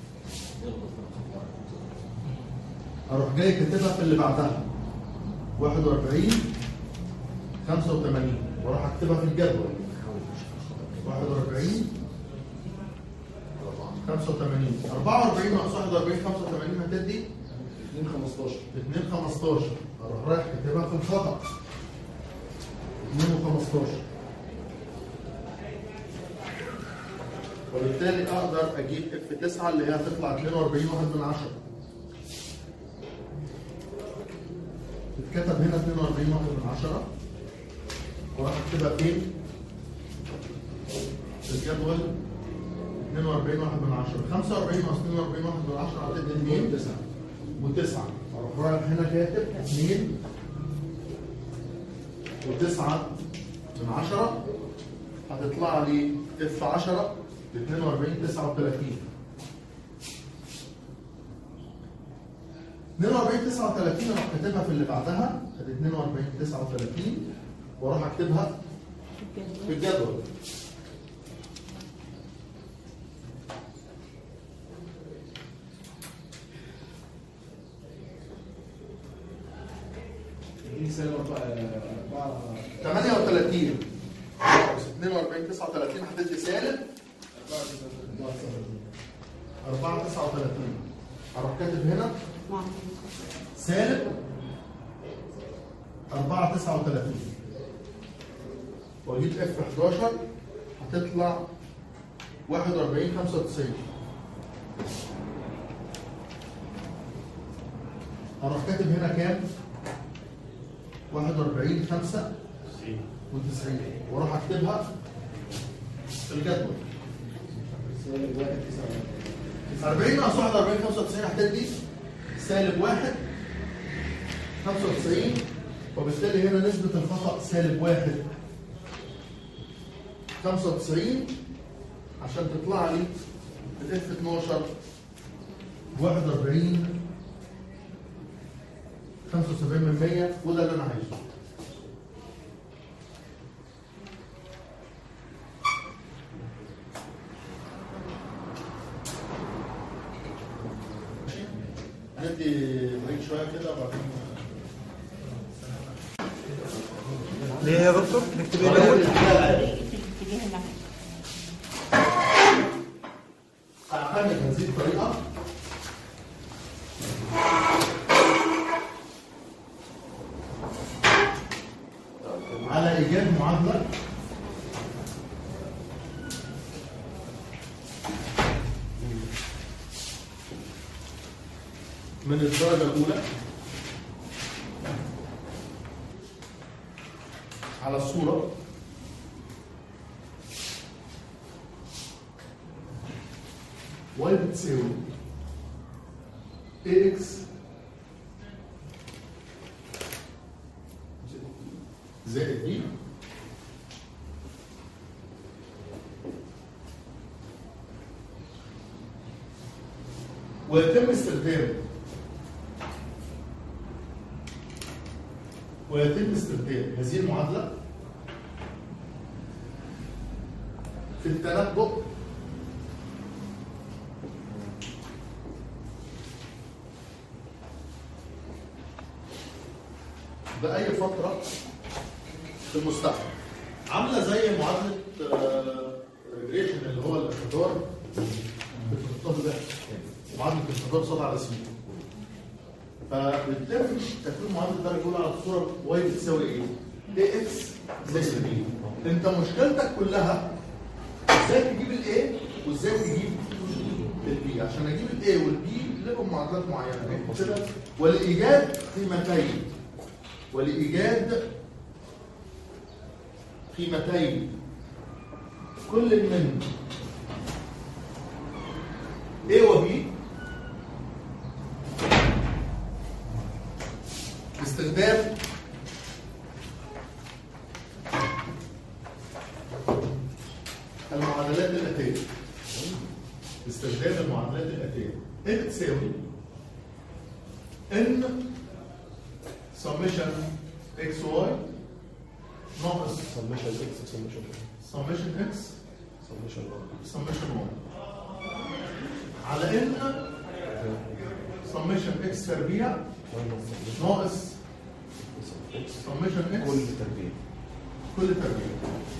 اروح جاي كاتبها في اللي بعدها واحد وأربعين خمسة وثمانين واروح اكتبها في الجدول واحد وأربعين خمسة وثمانين. أربعة وأربعين ناقص واحد وأربعين خمسة وثمانين هتدي اثنين خمستاشر. اثنين خمستاشر. اروح رايح كاتبها في الخطأ اثنين وخمستاشر. وبالتالي اقدر اجيب اف تسعة اللي هي هتطلع اثنين وأربعين واحد من عشرة. تتكتب هنا اثنين وأربعين واحد من عشرة وراح اكتبها فين؟ في الجدول اثنين وأربعين واحد من عشرة. خمسة وأربعين ناقص اثنين وأربعين واحد من عشرة هتدي اثنين وتسعة. اروح رايح هنا كاتب اثنين وتسعة من عشرة هتطلع لي اف عشرة ب اثنين وأربعين تسعة وثلاثين. اثنين وأربعين تسعة وثلاثين اروح كاتبها في اللي بعدها ادي اثنين وأربعين تسعة وثلاثين واروح اكتبها في الجدول ثمانية وثلاثين. اثنين وأربعين تسعة وثلاثين هتدي سالب أربعة تسعة وثلاثين. اروح كاتب هنا سالب أربعة تسعة وثلاثين واجيب اف احداشر هتطلع واحد وأربعين خمسة وتسعين. اروح كاتب هنا كام؟ واحد وأربعين خمسة وتسعين واروح اكتبها في الجدول. أربعين ناقص واحد وأربعين خمسة وتسعين هتدي سالب واحد خمسة وتسعين، وبالتالي هنا نسبة الخطأ سالب واحد خمسة وتسعين عشان تطلع لي الاف اتناشر واحد وأربعين خمسة وسبعين من مية، وده اللي انا عايزه. هندي بريك شويه كده وبعدين ليه يا دكتور؟ نكتب ايه طريقة الاول؟ الاتجاه اللي هعمل هذه الطريقه على ايجاد معادله من الدرجه الاولى على الصوره y بتساوي ax زائد b ويتم استخدام ويتم استخدام هذه المعادلة في التنبؤ بأي فترة في المستقبل، عاملة زي معادلة ريجريشن اللي هو الانحدار في الاقتصاد ده، معادلة الانحدار صاد على سين. فبالتالي تكون معادلة الدرجة الأولى على الصورة واي بتساوي ايه؟ اي اكس زائد بي. انت مشكلتك كلها ازاي تجيب الاي وازاي تجيب البي. عشان اجيب الاي والبي لهم معادلات معينة كده، ولإيجاد قيمتين ولإيجاد قيمتين كل من A و B باستخدام المعادلات الآتية باستخدام المعادلات الآتية A بتساوي N summation xy ناقص سمشن اكس سمشن summation x سمشن summation y على ان summation x تربيع ناقص summation x كل تربيع كل تربيع.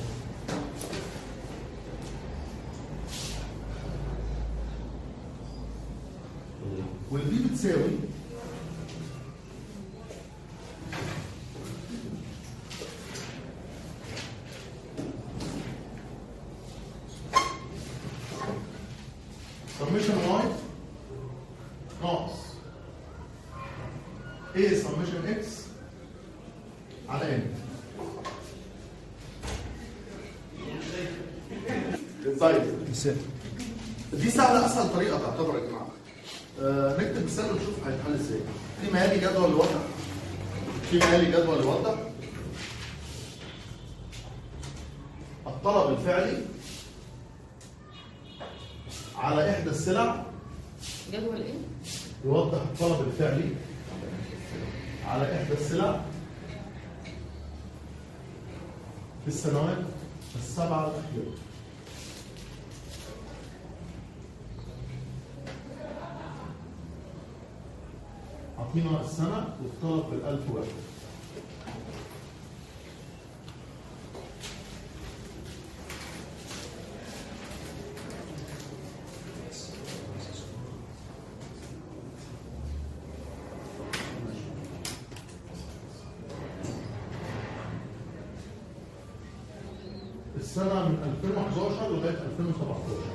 والبي بتساوي summation y ناقص a summation x على n. طيب دي سهله، اسهل طريقه تعتبر يا جماعه. آه نكتب مثال ونشوف هيتحل ازاي. في مالي جدول يوضح في مالي جدول يوضح الطلب الفعلي على إحدى السلع. جدول ايه؟ يوضح الطلب الفعلي على إحدى السلع في السنوات السبعة الأخيرة. أعطينا السنة والطلب بالألف واحد. السنة من ألفين وحداشر لغاية ألفين وسبعتاشر.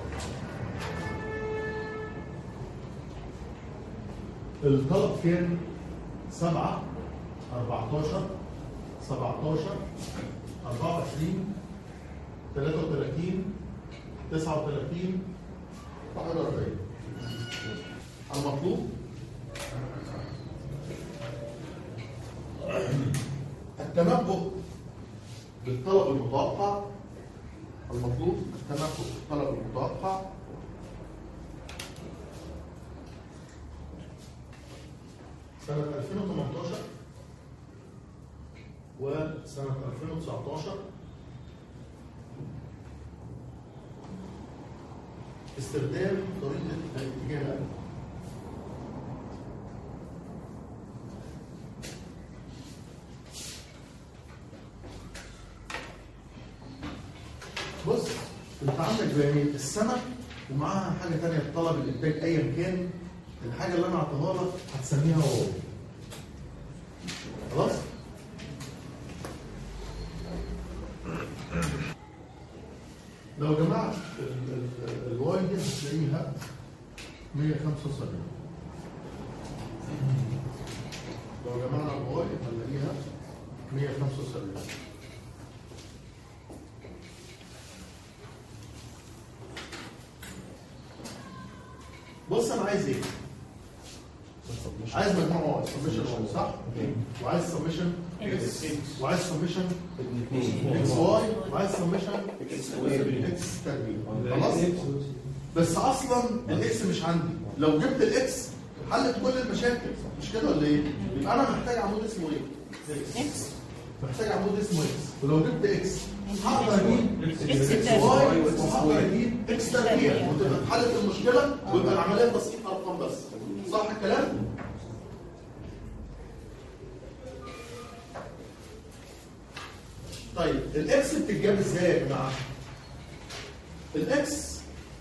الطلب كان سبعة أربعتاشر سبعتاشر أربعة وعشرين ثلاثة وثلاثين تسعة وثلاثين واحد وأربعين. المطلوب التنبؤ بالطلب المتوقع. المطلوب التنبؤ بالطلب المتوقع سنة ألفين وثمانية عشر وسنة ألفين وتسعة عشر استخدام طريقة الاتجاه الأمامي. بص انت عندك بيانات السنة ومعاها حاجة تانية طلب الإنتاج أيا كان الحاجة اللي أنا أعطيها لك هتسميها واو. خلاص؟ لو جمعت الواي دي هتلاقيها مية وخمسة وسبعين. لو جمعنا الواي هنلاقيها مية وخمسة وسبعين. بص انا عايز ايه؟ عايز مجموعه واي سميشن واي صح؟ وعايز سميشن اكس وعايز سميشن اكس واي وعايز سميشن اكس تربيع. خلاص؟ بس اصلا الاكس مش عندي. لو جبت الاكس حلت كل المشاكل مش كده ولا ايه؟ يبقى انا محتاج عمود اسمه ايه؟ اكس. محتاج عمود اسمه اكس ولو جبت اكس هقدر اجيب اكس واي وهقدر اجيب اكس تربيع وتبقى اتحلت المشكله ويبقى العمليه تصحيح ارقام بس. صح الكلام؟ طيب الاكس بتتجاب ازاي يا جماعه؟ الاكس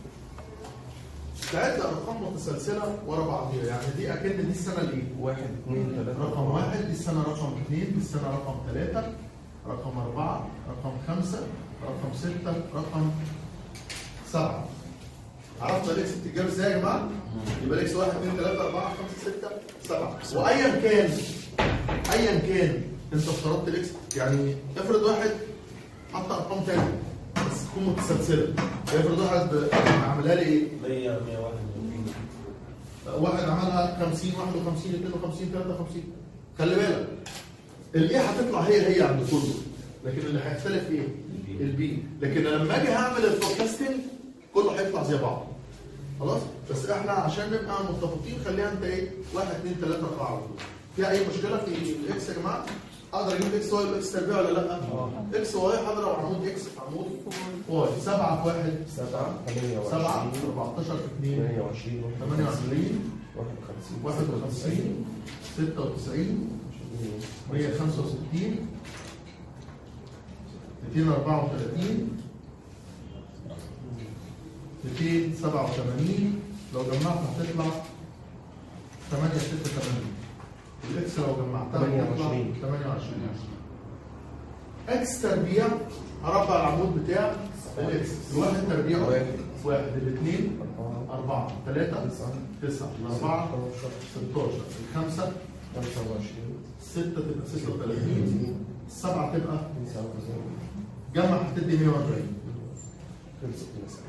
تعد ارقام متسلسله ورا بعضيها، يعني دي اكن دي السنه الايه؟ واحد اثنين ثلاثة رقم واحد، دي السنه رقم اثنين، دي السنه رقم ثلاثه، رقم اربعه، رقم خمسه، رقم سته، رقم سبعه. عرفنا الاكس بتتجاب ازاي يا جماعه؟ يبقى الاكس واحد اثنين ثلاثه اربعه خمسه سته سبعه، وايا كان ايا كان انت افترضت الاكس، يعني افرض واحد حط ارقام ثانيه بس تكون متسلسله، افرض واحد عملها لي ايه؟ مية مية وواحد واحد عملها خمسين واحد وخمسين اثنين وخمسين ثلاثة وخمسين. خلي بالك الايه هتطلع هي هي عند كله، لكن اللي هيختلف ايه؟ البي. لكن لما اجي هعمل الفوركاستنج كله هيطلع زي بعض. خلاص؟ بس احنا عشان نبقى متفقين خليها انت ايه؟ واحد اثنين ثلاثة أربعة على طول. فيها اي مشكله في الاكس يا جماعه؟ اقدر اجيب اكس واي واكس تربيع ولا لا؟ اكس واي هضرب عمود اكس في عمود واي. سبعة في واحد سبعة ثمانية سبعة وعشرين أربعتاشر في اثنين ثمانية وعشرين ثمانية وعشرين واحد وخمسين واحد وخمسين ستة وتسعين مية وخمسة وستين مئتين وأربعة وثلاثين مئتين وسبعة وثمانين. لو جمعت هتطلع ثمانية ستة ثمانين. الاكس لو جمعتها ثمانية هتطلع وعشرين. ثمانية وعشرين. اكس تربيع هربع العمود بتاع الاكس. الواحد تربيع واحد. واحد، الاثنين أربعة أربعة، ثلاثة تسعة تسعة، الأربعة ستاشر، الخمسة خمسة وعشرين ستة تبقى ستة وثلاثين، السبعة تبقى تسعة وتسعين جمع هتدي مية وأربعين. خلصت المسألة.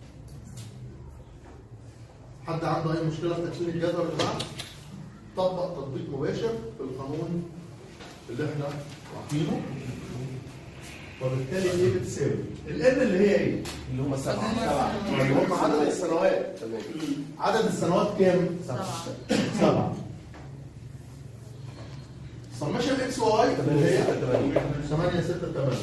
حد عنده أي مشكلة في تكوين الجدول يا جماعة؟ طبق تطبيق مباشر في القانون اللي احنا عارفينه، وبالتالي ايه بتساوي؟ الان اللي هي ايه؟ اللي هم سبعة اللي هم عدد السنوات. تمام. عدد السنوات كام؟ سبعة سبعة. سمشن اكس واي اللي هي ثمانية ستة ثمانية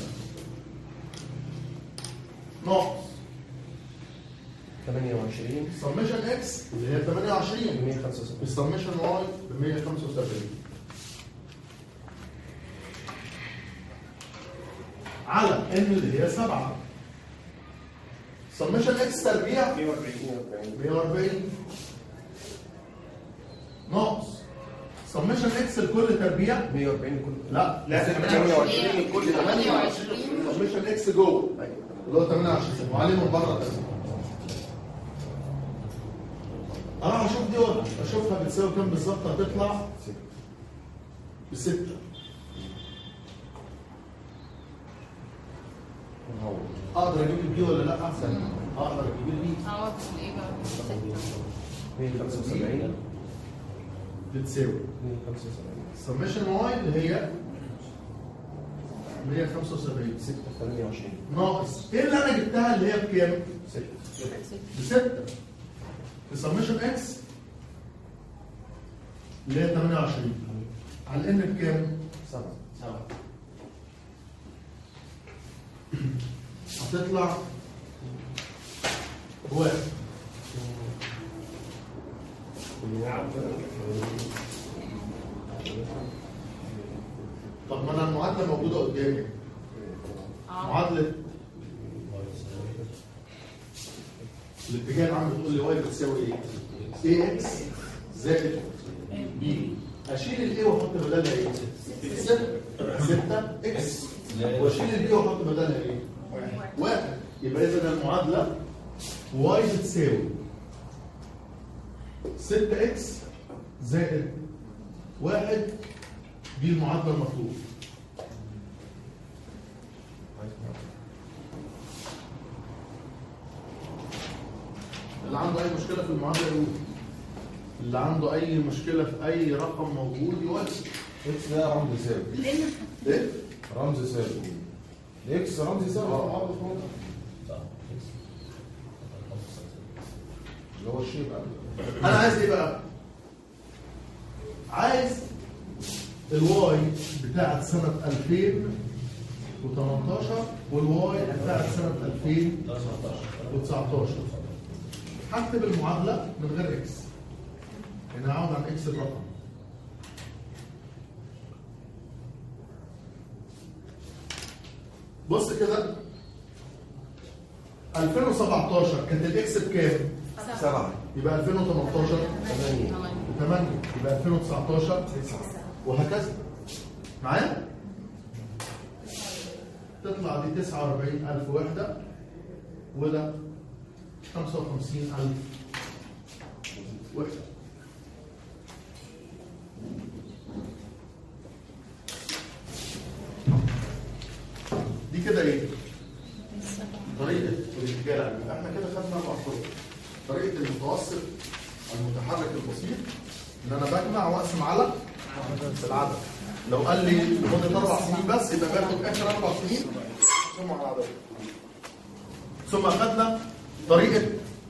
ناقص ثمانية وعشرين سمشن اكس اللي هي ثمانية وعشرين مية وخمسة وسبعين السمشن واي ب مية وخمسة وسبعين على ان اللي هي سبعة. سمشن اكس تربيع مية وأربعين مية وأربعين ناقص سمشن اكس الكل تربيع. مية وأربعين كل لا لا ثمانية وعشرين الكل ثمانية وعشرين سمشن اكس جوه اللي هو ثمانية وعشرين وعليه من بره بس. انا هشوف دي ولا اشوفها بتساوي كام بالظبط؟ هتطلع بستة. اقدر اجيب دي ولا لا؟ احسن اقدر اجيب البي عوض ايه بقى؟ مية وخمسة وسبعين بتساوي مية وخمسة وسبعين سمشن واي اللي هي مية وخمسة وسبعين ستة ثمانية وعشرين ناقص ايه اللي انا جبتها اللي هي بكام؟ ستة بستة في سمشن اكس اللي هي ثمانية وعشرين على ان بكام؟ سبعة سبعة هتطلع واحد. طب ما انا المعادله موجوده قدامي معادله الاتجاه العام بتقول لي واي بتساوي ايه؟ اي اكس زائد بي اشيل الاي واحط بدلها ايه؟ ستة ستة اكس واشيل البي واحط بدلها ايه؟ واحد. يبقى اذا المعادله واي بتساوي ستة اكس زائد واحد. دي المعادله المطلوبه. اللي عنده اي مشكله في المعادله يقول. اللي عنده اي مشكله في اي رقم موجود يقول. اكس ده رمز ثابت. ايه؟ رمز ثابت. اكس رمز ثابت. اه اللي هو الشيء بقى. انا عايز ايه بقى؟ عايز الواي بتاعت سنه ألفين وثمانية عشر والواي بتاعت سنه ألفين وتسعة عشر. هكتب المعادله من غير اكس. يعني هعوض عن اكس الرقم. بص كده ألفين وسبعتاشر كانت الاكس بكام؟ سبعة يبقى ألفين وثمانية عشر ثمانية ثمانية يبقى ألفين وتسعتاشر وهكذا. معايا؟ تطلع دي تسعة وأربعين ألف وحدة وده خمسة وخمسين ألف وحدة. دي كده ايه؟ طريقة الاتجاه العام. احنا كده خدنا اربع طرق. طريقة المتوسط المتحرك البسيط ان انا بجمع واقسم على العدد. لو قال لي لمدة اربع سنين بس يبقى باخد اخر اربع سنين ثم على العدد. ثم اخدنا طريقة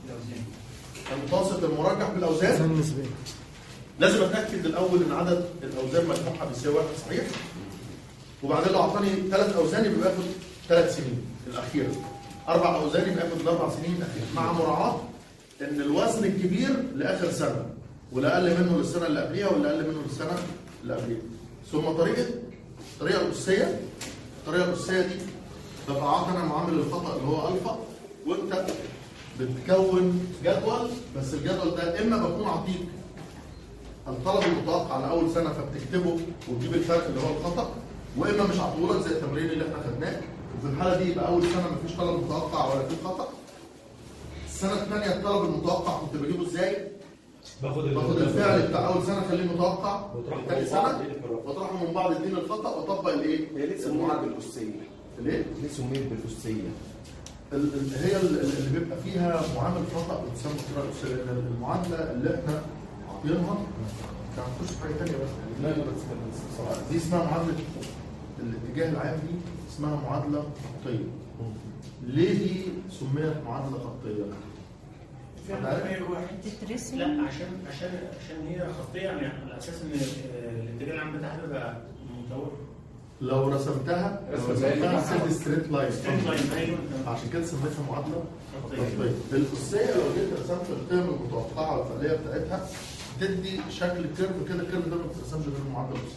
المتوسط المرجح بالاوزان. لازم اتاكد الاول ان عدد الاوزان مجموعها بيساوي واحد صحيح. وبعدين لو اعطاني ثلاث اوزان يبقى باخد ثلاث سنين الاخيره. اربع اوزان يبقى باخد الاربع سنين الاخيره مع مراعاه ان الوزن الكبير لاخر سنه والاقل منه للسنه اللي قبليها والاقل منه للسنه اللي قبليها. ثم طريقه الطريقه الاساسيه. الطريقه الاساسيه دي ببقى عاطي انا معامل الخطا اللي هو الفا وانت بتكون جدول. بس الجدول ده اما بكون عطيك الطلب المتوقع لاول سنه فبتكتبه وتجيب الفرق اللي هو الخطا، واما مش هطولك زي التمرين اللي احنا خدناه. وفي الحاله دي يبقى اول سنه مفيش طلب متوقع ولا في خطا. السنه الثانيه الطلب المتوقع كنت بجيبه ازاي؟ باخد باخد الفعل بتاع اول سنه خليه متوقع وتروح ثاني من بعض سنه اديني الرقم. واطرحه من بعض اديني الخطا واطبق الايه؟ هي ليه سموها بالأسية؟ الايه؟ ليه سميت بالأسية؟ ال- ال- هي ال- ال- اللي بيبقى فيها معامل خطا بتسمى الطريقه الاساسيه. لان المعادله اللي احنا عاطينها كان هنخش في حاجه ثانيه بس لا لا بس بس دي اسمها معادله الاتجاه العام. دي اسمها معادله خطيه. ليه دي سميت معادله خطيه؟ فيها تغير واحد. تترسم لا عشان عشان عشان هي خطيه يعني على اساس ان الاتجاه العام بتاعها بيبقى متوقع. لو رسمتها لو رسمة رسمتها زي- سيد ستريت لاين ستريت لاين ايوه عشان كده سميتها معادله خطيه. خطيه. الاساسيه لو جيت رسمت القيم المتوقعه والفعليه بتاعتها تدي شكل كيرف كده. الكيرف ده ما بترسمش غير المعادله الاساسيه.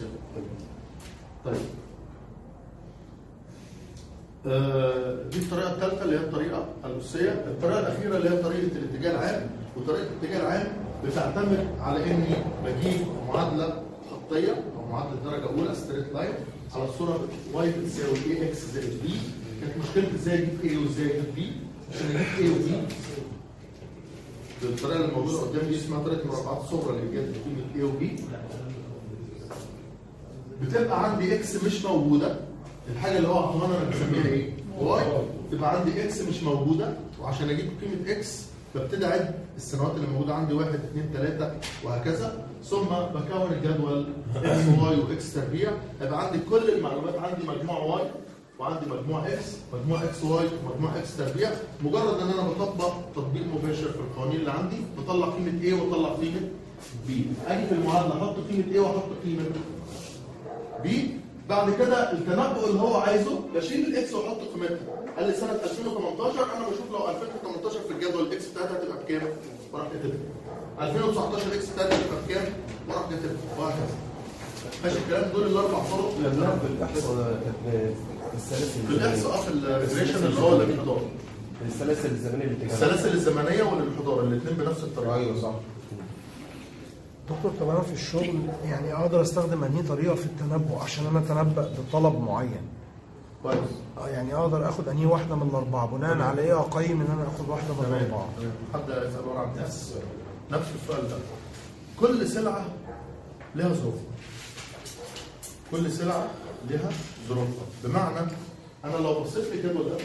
طيب آه، دي الطريقه الثالثه اللي هي الطريقه الاساسيه. الطريقه الاخيره اللي هي طريقه الاتجاه العام. وطريقه الاتجاه العام بتعتمد على اني بجيب معادله خطيه او معادله درجه اولى ستريت لاين على الصوره واي بتساوي اي اكس زائد بي. كانت مشكلتي ازاي اجيب اي وازاي اجيب بي. عشان اجيب اي وبي بالطريقه اللي موجوده قدامي دي اسمها طريقه المربعات الصغرى اللي جت قيمه اي وبي. بتبقى عندي اكس مش موجوده. الحاجه اللي هو عطوها انا بسميها ايه؟ واي. يبقى عندي اكس مش موجوده، وعشان اجيب قيمه اكس ببتدي اعد السنوات اللي موجوده عندي واحد اثنين ثلاثه وهكذا، ثم بكون الجدول اكس واي واكس تربيع. يبقى عندي كل المعلومات، عندي مجموع واي وعندي مجموع اكس، مجموع اكس واي ومجموع اكس تربيع. مجرد ان انا بطبق تطبيق مباشر في القوانين اللي عندي بطلع قيمه A واطلع قيمه B. اجي في المعادله احط قيمه A واحط قيمه B. بعد كده التنبؤ اللي هو عايزه بشيل الاكس واحط قيمتها. قال لي سنه ألفين وثمانية عشر، انا بشوف لو ألفين وثمانية عشر في الجدول الاكس بتاعتها هتبقى بكام؟ وراح كاتبها. ألفين وتسعتاشر الاكس بتاعتها هتبقى بكام؟ وراح كاتبها وهكذا. ماشي الكلام. دول الاربع طرق لما بالاحصاء السلاسل بالاحصاء في الريجريشن اللي هو الانحدار. السلاسل الزمنيه اللي السلاسل الزمنيه والانحدار الاثنين بنفس الطريقه. ايوه صح. دكتور طب انا في الشغل يعني اقدر استخدم انهي طريقه في التنبؤ عشان انا اتنبأ بطلب معين؟ كويس. اه يعني اقدر اخد انهي واحده من الاربعه بناء على ايه اقيم ان انا اخد واحده من تمام الاربعه؟ تمام. حد يسال ورا عن نفس السؤال. نفس السؤال ده. كل سلعه لها ظروفها. كل سلعه لها ظروفها، بمعنى انا لو بصيت للجدول ده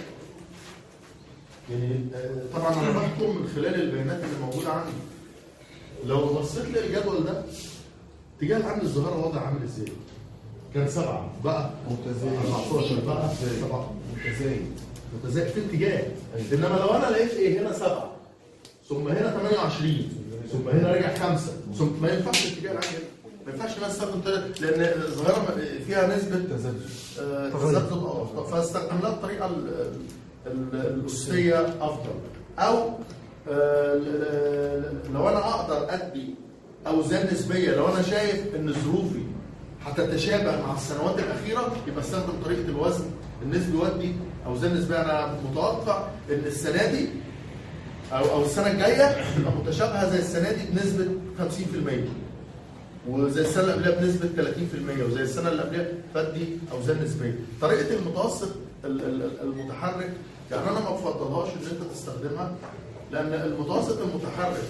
يعني طبعا انا بحكم من خلال البيانات اللي موجوده عندي. لو بصيت للجدول ده اتجاه العمل الظاهره وضع عامل ازاي؟ كان سبعه بقى متزايد، أربعتاشر بقى سبعه متزايد متزايد في اتجاه. انما لو انا لقيت ايه هنا سبعه ثم هنا ثمانية وعشرين ثم هنا رجع خمسه ثم ما ينفعش الاتجاه العام هنا. ما ينفعش انا استخدم لان الظاهره فيها نسبه تذبذب تذبذب او اخطاء، فاستخدم لها الطريقه الاساسيه افضل. او لو انا اقدر ادي اوزان نسبيه، لو انا شايف ان ظروفي هتتشابه مع السنوات الاخيره يبقى استخدم طريقه الوزن النسبي وادي اوزان نسبيه. انا متوقع ان السنه دي او او السنه الجايه تبقى متشابهه زي السنه دي بنسبه خمسين في المية وزي السنه اللي قبلها بنسبه ثلاثين في المية وزي السنه اللي قبلها فادي اوزان نسبيه. طريقه المتوسط المتحرك يعني انا ما بفضلهاش ان انت تستخدمها، لان المتوسط المتحرك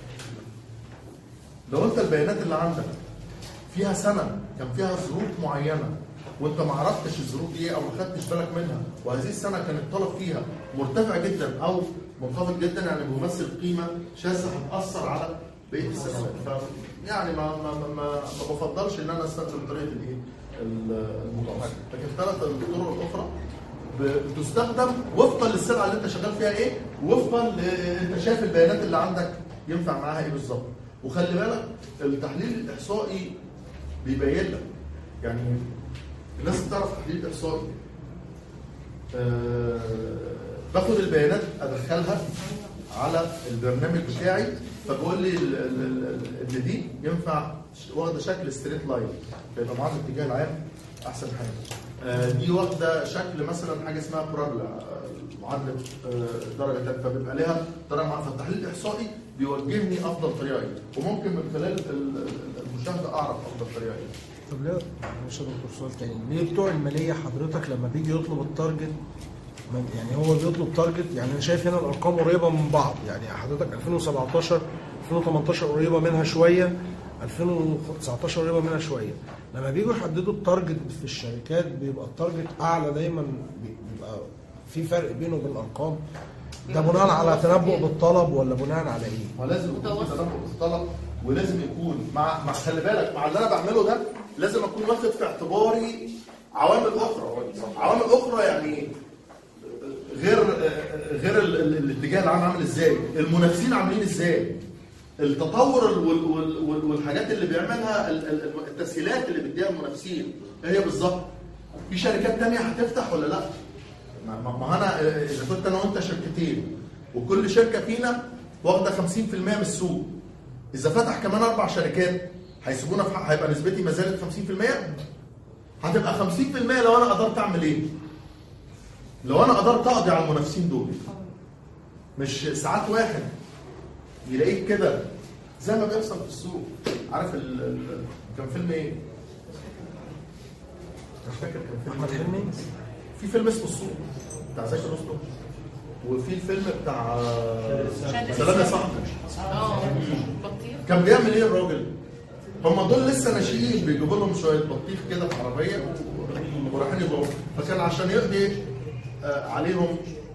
لو انت البيانات اللي عندك فيها سنه كان فيها ظروف معينه وانت ما عرفتش الظروف دي او ما خدتش بالك منها، وهذه السنه كان الطلب فيها مرتفع جدا او منخفض جدا، يعني بيمثل قيمه شاذه هتاثر على بقيه السنوات. ف يعني ما ما ما, ما بفضلش ان انا استخدم طريقه الايه المتوسط. لكن ثلاث الطرق الاخرى بتستخدم وفقا للسلعه اللي انت شغال فيها ايه، وفقا ل... انت شايف البيانات اللي عندك ينفع معاها ايه بالظبط. وخلي بالك التحليل الاحصائي بيبين لك، يعني الناس بتعرف تحليل احصائي. أه باخد البيانات ادخلها على البرنامج بتاعي فبقول لي ان دي ينفع واخده شكل ستريت لاين فيبقى معاها الاتجاه العام احسن حاجه. أه دي واخده شكل مثلا حاجه اسمها بارابولا معادله أه درجه ثالثه فبيبقى لها درجه معينه. فالتحليل الاحصائي بيوجهني افضل طريقه ايه، وممكن من خلال المشاهده اعرف افضل طريقه ايه. طب ليه مش دكتور سؤال تاني، ليه بتوع الماليه حضرتك لما بيجي يطلب التارجت يعني هو بيطلب تارجت، يعني انا شايف هنا الارقام قريبه من بعض، يعني حضرتك ألفين وسبعتاشر ألفين وثمانية عشر قريبه منها شويه، ألفين وتسعتاشر قريبه منها شويه. لما بييجوا يحددوا التارجت في الشركات بيبقى التارجت اعلى دايما، بيبقى في فرق بينه وبين الارقام. ده بناء على تنبؤ بالطلب ولا بناء على ايه؟ هو لازم يكون تنبؤ بالطلب، ولازم يكون مع مع خلي بالك مع اللي انا بعمله ده لازم اكون واخد في اعتباري عوامل اخرى، عوامل اخرى يعني غير غير الاتجاه العام عامل ازاي، المنافسين عاملين ازاي، التطور والحاجات اللي بيعملها التسهيلات اللي بيديها المنافسين هي بالظبط. في شركات تانية هتفتح ولا لا؟ ما انا اذا كنت انا وانت شركتين وكل شركه فينا واخده خمسين في المية من السوق، اذا فتح كمان اربع شركات هيسيبونا في حق، هيبقى نسبتي ما زالت خمسين في المية، هتبقى خمسين في المية لو انا قدرت اعمل ايه؟ لو انا قدرت اقضي على المنافسين دول. مش ساعات واحد يلاقيك كده زي ما بيحصل في السوق. عارف ال ال كان فيلم ايه؟ مش فاكر كان فيلم ايه؟ في فيلم اسمه السوق بتاع زكي رستم، وفي الفيلم بتاع سلام يا صاحبي. اه كان بيعمل ايه الراجل؟ هم دول لسه ناشئين بيجيبوا لهم شويه بطيخ كده في عربيه ورايحين يبيعوا، فكان عشان يقضي عليهم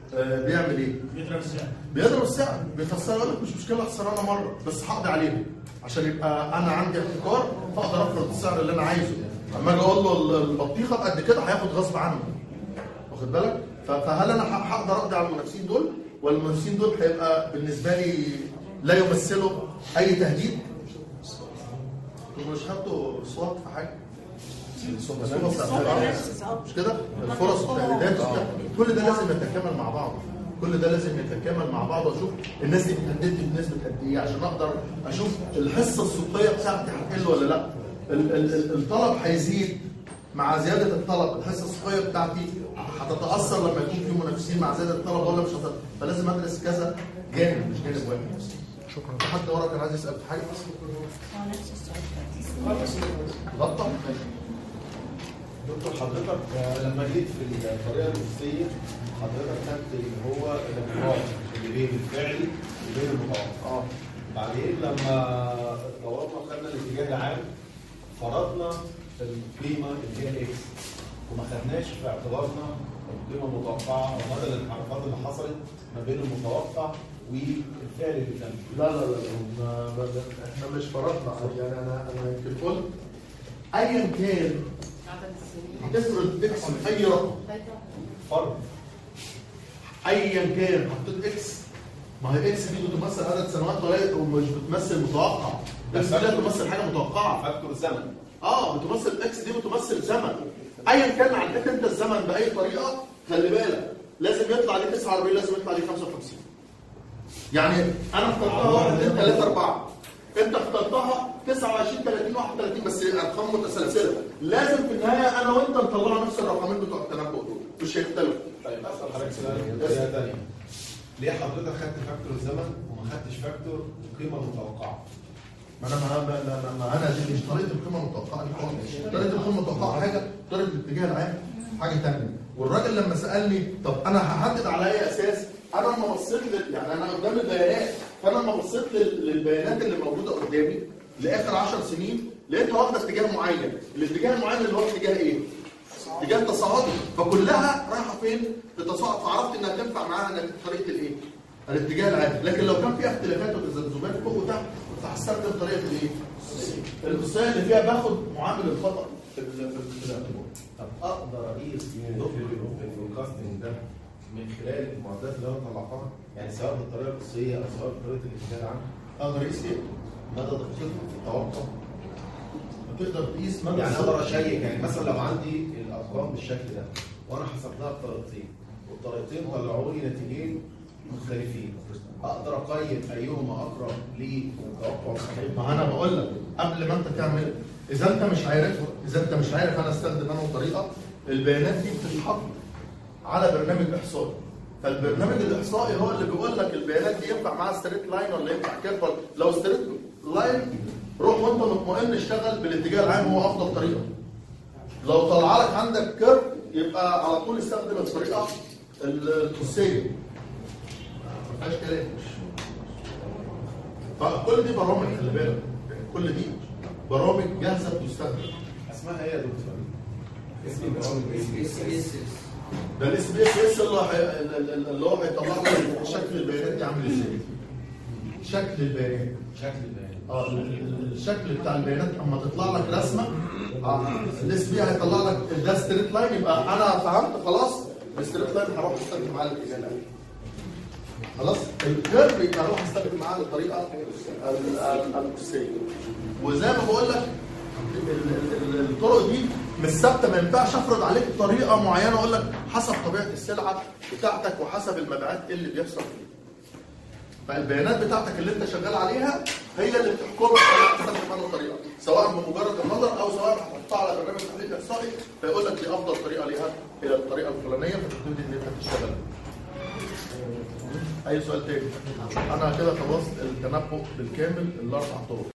آه بيعمل ايه؟ بيضرب السعر بيضرب السعر، بيخسر، يقول لك مش مشكله خسرانه مره بس هقضي عليهم عشان يبقى انا عندي احتكار فاقدر افرض السعر اللي انا عايزه. اما اجي اقول له البطيخه بقد كده هياخد غصب عنه. واخد بالك؟ فهل انا هقدر اقضي على المنافسين دول؟ ولا المنافسين دول هيبقى بالنسبه لي لا يمثلوا اي تهديد؟ انتوا مش خدتوا اصوات في حاجه؟ مش كده؟ الفرص والتهديدات كل ده لازم يتكامل مع بعض. كل ده لازم يتكامل مع بعض واشوف الناس دي بتهددني بنسبه قد ايه عشان اقدر اشوف الحصه السوقيه بتاعتي هتقل ولا لا. ال ال الطلب هيزيد مع زياده الطلب، الحصه السوقيه بتاعتي هتتاثر لما يكون في منافسين مع زياده الطلب ولا مش هتتاثر. فلازم ادرس كذا جانب مش جانب واحد. شكرا. حد ورا كان عايز يسال في حاجه؟ نفس السؤال. غلطه؟ دكتور حضرتك لما جيت في الطريقه النفسيه حضرتك خدت اللي هو الانفراد اللي بين الفعلي وبين المتوقع. اه بعدين لما دورنا وخدنا الاتجاه العام فرضنا القيمه اللي هي الاكس وما خدناش في اعتبارنا القيمه المتوقعه ومدى الانحرافات اللي حصلت ما بين المتوقع والفعل اللي تم. لا لا لا ما ما احنا مش فرضنا يعني انا انا يمكن قلت ايا كان هتفرض اكس اي رقم فرض ايا كان حطيت اكس ما هي اكس دي بتمثل عدد سنوات وليس ومش بتمثل متوقع. اكس دي لا تمثل حاجه متوقعه. فاكتور الزمن. اه بتمثل اكس دي بتمثل زمن. ايا كان عديت انت الزمن باي طريقه خلي بالك لازم يطلع لي تسعة وأربعين لازم يطلع لي خمسة وخمسين. يعني انا اخترتها واحد اثنين ثلاثة أربعة انت اخترتها تسعة وعشرين ثلاثين واحد وثلاثين بس ارقام متسلسله لازم في النهايه انا وانت نطلع نفس الرقمين بتوع التنبؤ دول مش هيختلفوا. طيب اسال حضرتك سؤال بطريقه ثانيه. ليه حضرتك خدت فاكتور الزمن وما خدتش فاكتور القيمه المتوقعه؟ ما انا ما, ما, ما انا دي مش طريقه القيمه المتوقعه دي خالص. طريقه القيمه المتوقعه حاجه، طريقه الاتجاه العام حاجه ثانيه. والراجل لما سالني طب انا هحدد على اي اساس؟ انا لما بصيت يعني انا قدام البيانات فانا لما بصيت للبيانات اللي موجوده قدامي لاخر عشر سنين لقيتها واخده اتجاه معين. الاتجاه المعين اللي هو اتجاه ايه؟ اتجاه تصاعدي. فكلها رايحه فين؟ لتصاعد. فعرفت انها تنفع معاها طريقه الايه؟ الاتجاه العام. لكن لو كان فيها اختلافات وتذبذبات فوق وتحت كنت هستخدم طريقه الايه؟ القصيه اللي فيها باخد معامل الخطا في الاعتبار. طب اقدر اقيس الفوركاستنج ده من خلال المعدات اللي انا طلعتها؟ يعني سواء بالطريقه القصيه او سواء بطريقه الاتجاه العام. اقدر اقيس ايه؟ مدى دقته في التوقع. تقدر تقيس مدى يعني اقدر اشيك يعني مثلا لو عندي الارقام بالشكل ده وانا حسبتها بطريقتين والطريقتين طلعوا لي نتيجين مختلفين اقدر اقيم ايهما اقرب للتوقع الصحيح. ما انا بقول لك قبل ما انت تعمل اذا انت مش عارف اذا انت مش عارف انا استخدم انهي طريقه البيانات دي بتتحط على برنامج احصائي. فالبرنامج الاحصائي هو اللي بيقول لك البيانات دي ينفع معاها ستريت لاين ولا ينفع كيرف. لو ستريت لاين روح وانت مطمئن اشتغل بالاتجاه العام هو افضل طريقه. لو طلع لك عندك كيرف يبقى على طول استخدم الطريقه القصيه. ما فيهاش كلام. فكل دي برامج خلي بالك كل دي برامج جاهزه بتستخدم. اسمها ايه يا دكتور؟ اسم البرامج ايه؟ ده الاس بي اس اس اللي اللي هو هيطلع لك شكل البيانات دي عامل ازاي؟ شكل البيانات شكل البيانات اه الشكل بتاع البيانات اما تطلع لك رسمه الاس بي هيطلع لك ده ستريت لاين يبقى انا فهمت خلاص الستريت لاين هروح استخدم معاه الاتجاه العام. خلاص الكيرف يبقى هروح استخدم معاه الطريقه القصيه. وزي ما بقول لك الطرق دي مش ثابته ما ينفعش افرض عليك طريقه معينه اقول لك حسب طبيعه السلعه بتاعتك وحسب المبيعات ايه اللي بيحصل فيه. فالبيانات بتاعتك اللي انت شغال عليها هي اللي بتحكمك على تستخدم انهي طريقه سواء بمجرد النظر او سواء هتحطها على برنامج تحليل احصائي فيقول لك دي افضل طريقه ليها هي الطريقه الفلانيه فتبتدي ان انت تشتغل. اي سؤال تاني؟ انا كده خلصت التنبؤ بالكامل الاربع طرق.